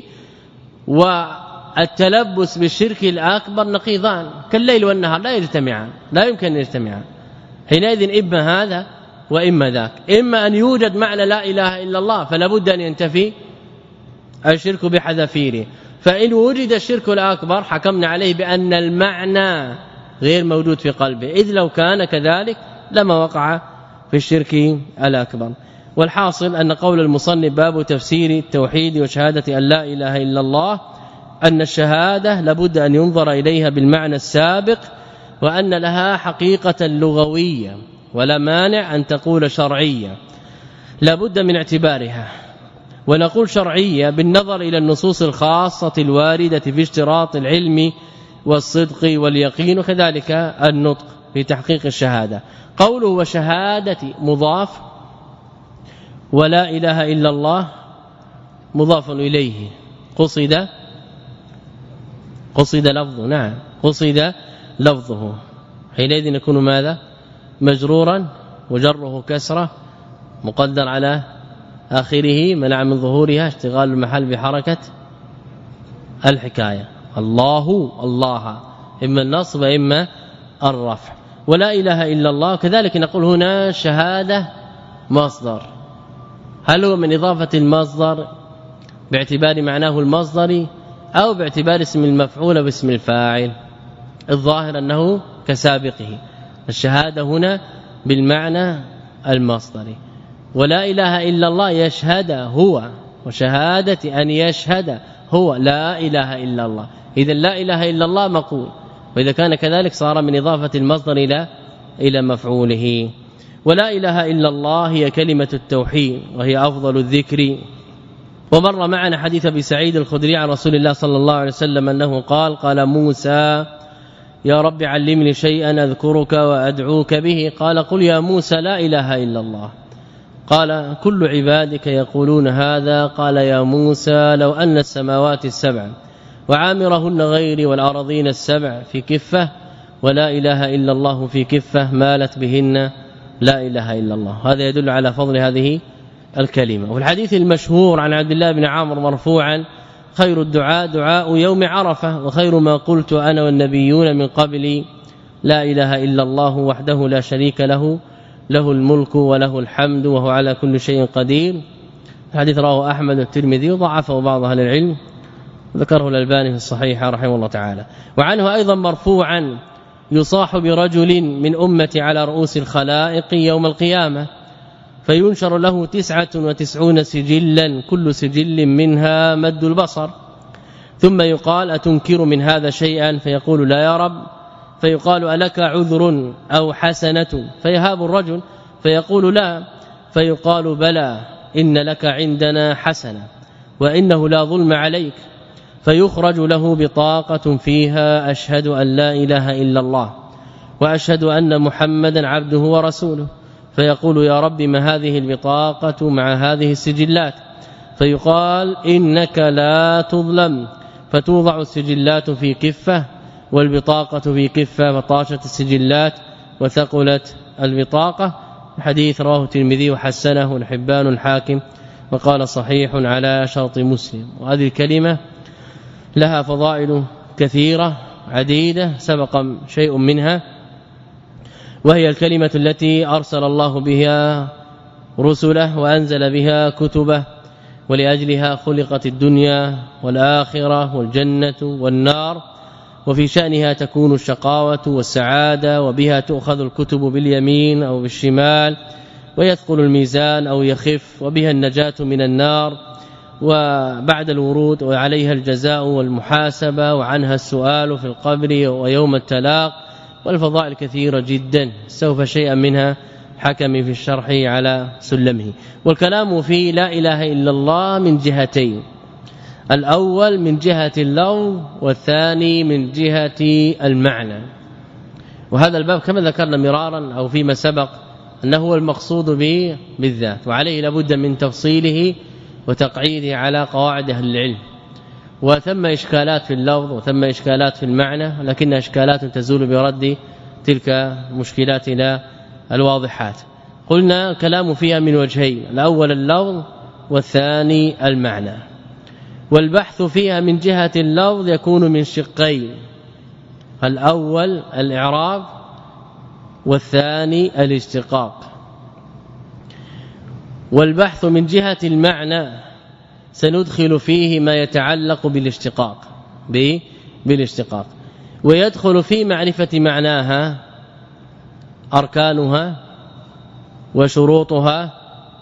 والتلبس بالشرك الأكبر نقيضان كالليل والنهار لا يجتمعان، لا يمكن أن يجتمعان. حينئذ إما هذا وإما ذاك، إما أن يوجد معنى لا إله إلا الله فلا بد أن ينتفي الشرك بحذافيره، فإن وجد الشرك الأكبر حكمنا عليه بأن المعنى غير موجود في قلبه، إذ لو كان كذلك لما وقع في الشرك الأكبر. والحاصل أن قول المصنف باب تفسير التوحيد وشهادة أن لا إله إلا الله أن الشهادة لابد أن ينظر إليها بالمعنى السابق، وأن لها حقيقة لغوية ولا مانع أن تقول شرعية، لابد من اعتبارها. ونقول شرعية بالنظر إلى النصوص الخاصة الواردة في اشتراط العلم والصدق واليقين، وكذلك النطق في تحقيق الشهادة. قوله وشهادة مضاف، ولا إله إلا الله مضاف إليه، قصد قصد لفظه، نعم قصد لفظه، حينئذ يكون ماذا؟ مجرورا وجره كسرة مقدر على آخره منع من ظهورها اشتغال المحل بحركة الحكاية. الله الله إما النصب وإما الرفع. ولا إله إلا الله كذلك نقول هنا شهادة مصدر، هل هو من إضافة المصدر باعتبار معناه المصدري أو باعتبار اسم المفعول باسم الفاعل؟ الظاهر أنه كسابقه، الشهادة هنا بالمعنى المصدري. ولا إله إلا الله يشهد هو، وشهادة أن يشهد هو لا إله إلا الله، إذا لا إله إلا الله مقول، وإذا كان كذلك صار من إضافة المصدر إلى إلى مفعوله. ولا إله إلا الله هي كلمة التوحيد وهي أفضل الذكر. ومر معنا حديث أبي سعيد الخدري عن رسول الله صلى الله عليه وسلم أنه قال قال موسى يا رب علمني شيئا أذكرك وأدعوك به، قال قل يا موسى لا إله إلا الله. قال كل عبادك يقولون هذا، قال يا موسى لو أن السماوات السبع وعامرهن غيري والأرضين السبع في كفة ولا إله إلا الله في كفة مالت بهن لا إله إلا الله. هذا يدل على فضل هذه الكلمة. وفي الحديث المشهور عن عبد الله بن عمرو مرفوعا خير الدعاء دعاء يوم عرفة، وخير ما قلت أنا والنبيون من قبلي لا إله إلا الله وحده لا شريك له له الملك وله الحمد وهو على كل شيء قدير. الحديث رواه أحمد والترمذي وضعفه بعض أهل العلم، ذكره الألباني في الصحيح رحمه الله تعالى. وعنه أيضا مرفوعا يصاح برجل من أمتي على رؤوس الخلائق يوم القيامة فينشر له تسعة وتسعون سجلا كل سجل منها مد البصر، ثم يقال أتنكر من هذا شيئا؟ فيقول لا يا رب، فيقال ألك عذر أو حسنة؟ فيهاب الرجل فيقول لا، فيقال بلى إن لك عندنا حسنة وإنه لا ظلم عليك، فيخرج له بطاقة فيها أشهد أن لا إله إلا الله وأشهد أن محمدا عبده ورسوله، فيقول يا رب ما هذه البطاقة مع هذه السجلات؟ فيقال إنك لا تظلم، فتوضع السجلات في كفة والبطاقة في كفة فطاشت السجلات وثقلت البطاقة. حديث رواه الترمذي وحسنه الحبان الحاكم وقال صحيح على شرط مسلم. وهذه الكلمة لها فضائل كثيرة عديدة سبق شيء منها، وهي الكلمة التي أرسل الله بها رسله وأنزل بها كتبه، ولأجلها خلقت الدنيا والآخرة والجنة والنار، وفي شأنها تكون الشقاوة والسعادة، وبها تؤخذ الكتب باليمين أو بالشمال ويثقل الميزان أو يخف، وبها النجاة من النار وبعد الورود، وعليها الجزاء والمحاسبة، وعنها السؤال في القبر ويوم التلاق. والفضائل كثيرة جدا سوف شيئا منها حكم في الشرح على سلمه. والكلام في لا إله إلا الله من جهتين، الأول من جهة اللفظ والثاني من جهة المعنى. وهذا الباب كما ذكرنا مرارا أو فيما سبق أنه هو المقصود به بالذات، وعليه لابد من تفصيله وتقعيده على قواعد أهل العلم. وثم إشكالات في اللفظ وثم إشكالات في المعنى، لكن إشكالات تزول برد تلك المشكلات إلى الواضحات. قلنا كلام فيها من وجهين، الأول اللفظ والثاني المعنى. والبحث فيها من جهة اللفظ يكون من شقين، الأول الإعراب والثاني الاشتقاق. والبحث من جهة المعنى سندخل فيه ما يتعلق بالاشتقاق بالاشتقاق ويدخل في معرفة معناها أركانها وشروطها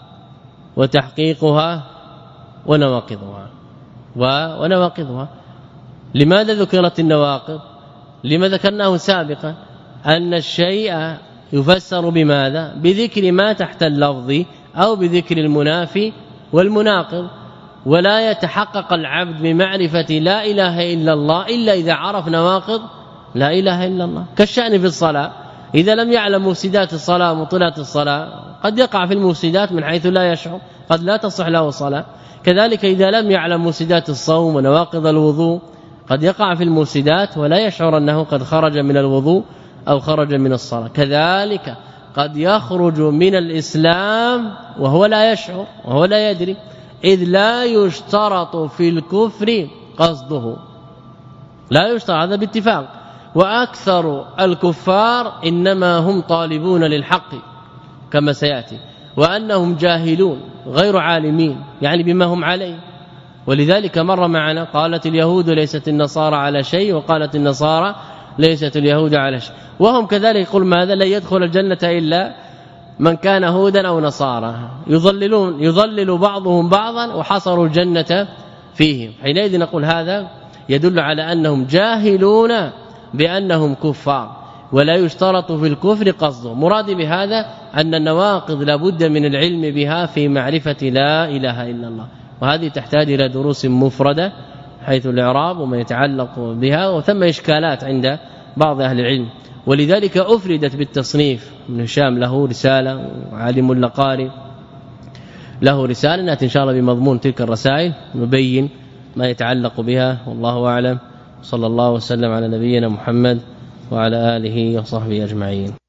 وتحقيقها ونواقضها ونواقضها. لماذا ذكرت النواقض؟ لما ذكرناه سابقا أن الشيء يفسر بماذا؟ بذكر ما تحت اللفظ أو بذكر المنافي والمناقض. ولا يتحقق العبد بمعرفة لا إله إلا الله إلا إذا عرف نواقض لا إله إلا الله. كالشأن في الصلاة، إذا لم يعلم مفسدات الصلاة مطلات الصلاة قد يقع في المفسدات من حيث لا يشعر، قد لا تصح له الصلاة. كذلك إذا لم يعلم مفسدات الصوم ونواقض الوضوء قد يقع في المفسدات ولا يشعر أنه قد خرج من الوضوء أو خرج من الصلاة. كذلك قد يخرج من الإسلام وهو لا يشعر وهو لا يدري، إذ لا يشترط في الكفر قصده، لا يشترط هذا باتفاق. وأكثر الكفار إنما هم طالبون للحق كما سيأتي، وأنهم جاهلون غير عالمين يعني بما هم عليه. ولذلك مر معنا قالت اليهود ليست النصارى على شيء، وقالت النصارى ليست اليهود على شيء، وهم كذلك يقول ماذا؟ لن يدخل الجنة إلا من كان هودا أو نصارى، يضللون يضلل بعضهم بعضا وحصروا الجنة فيهم. حينئذ نقول هذا يدل على أنهم جاهلون بأنهم كفار، ولا يشترط في الكفر قصده. مرادي بهذا أن النواقض لابد من العلم بها في معرفة لا إله إلا الله، وهذه تحتاج إلى دروس مفردة حيث الإعراب وما يتعلق بها، وثم إشكالات عند بعض أهل العلم. ولذلك أفردت بالتصنيف. ابن هشام له رسالة، وعالم اللقاري له رسالة نأتي إن شاء الله بمضمون تلك الرسائل نبين ما يتعلق بها. والله أعلم. صلى الله وسلم على نبينا محمد وعلى آله وصحبه أجمعين.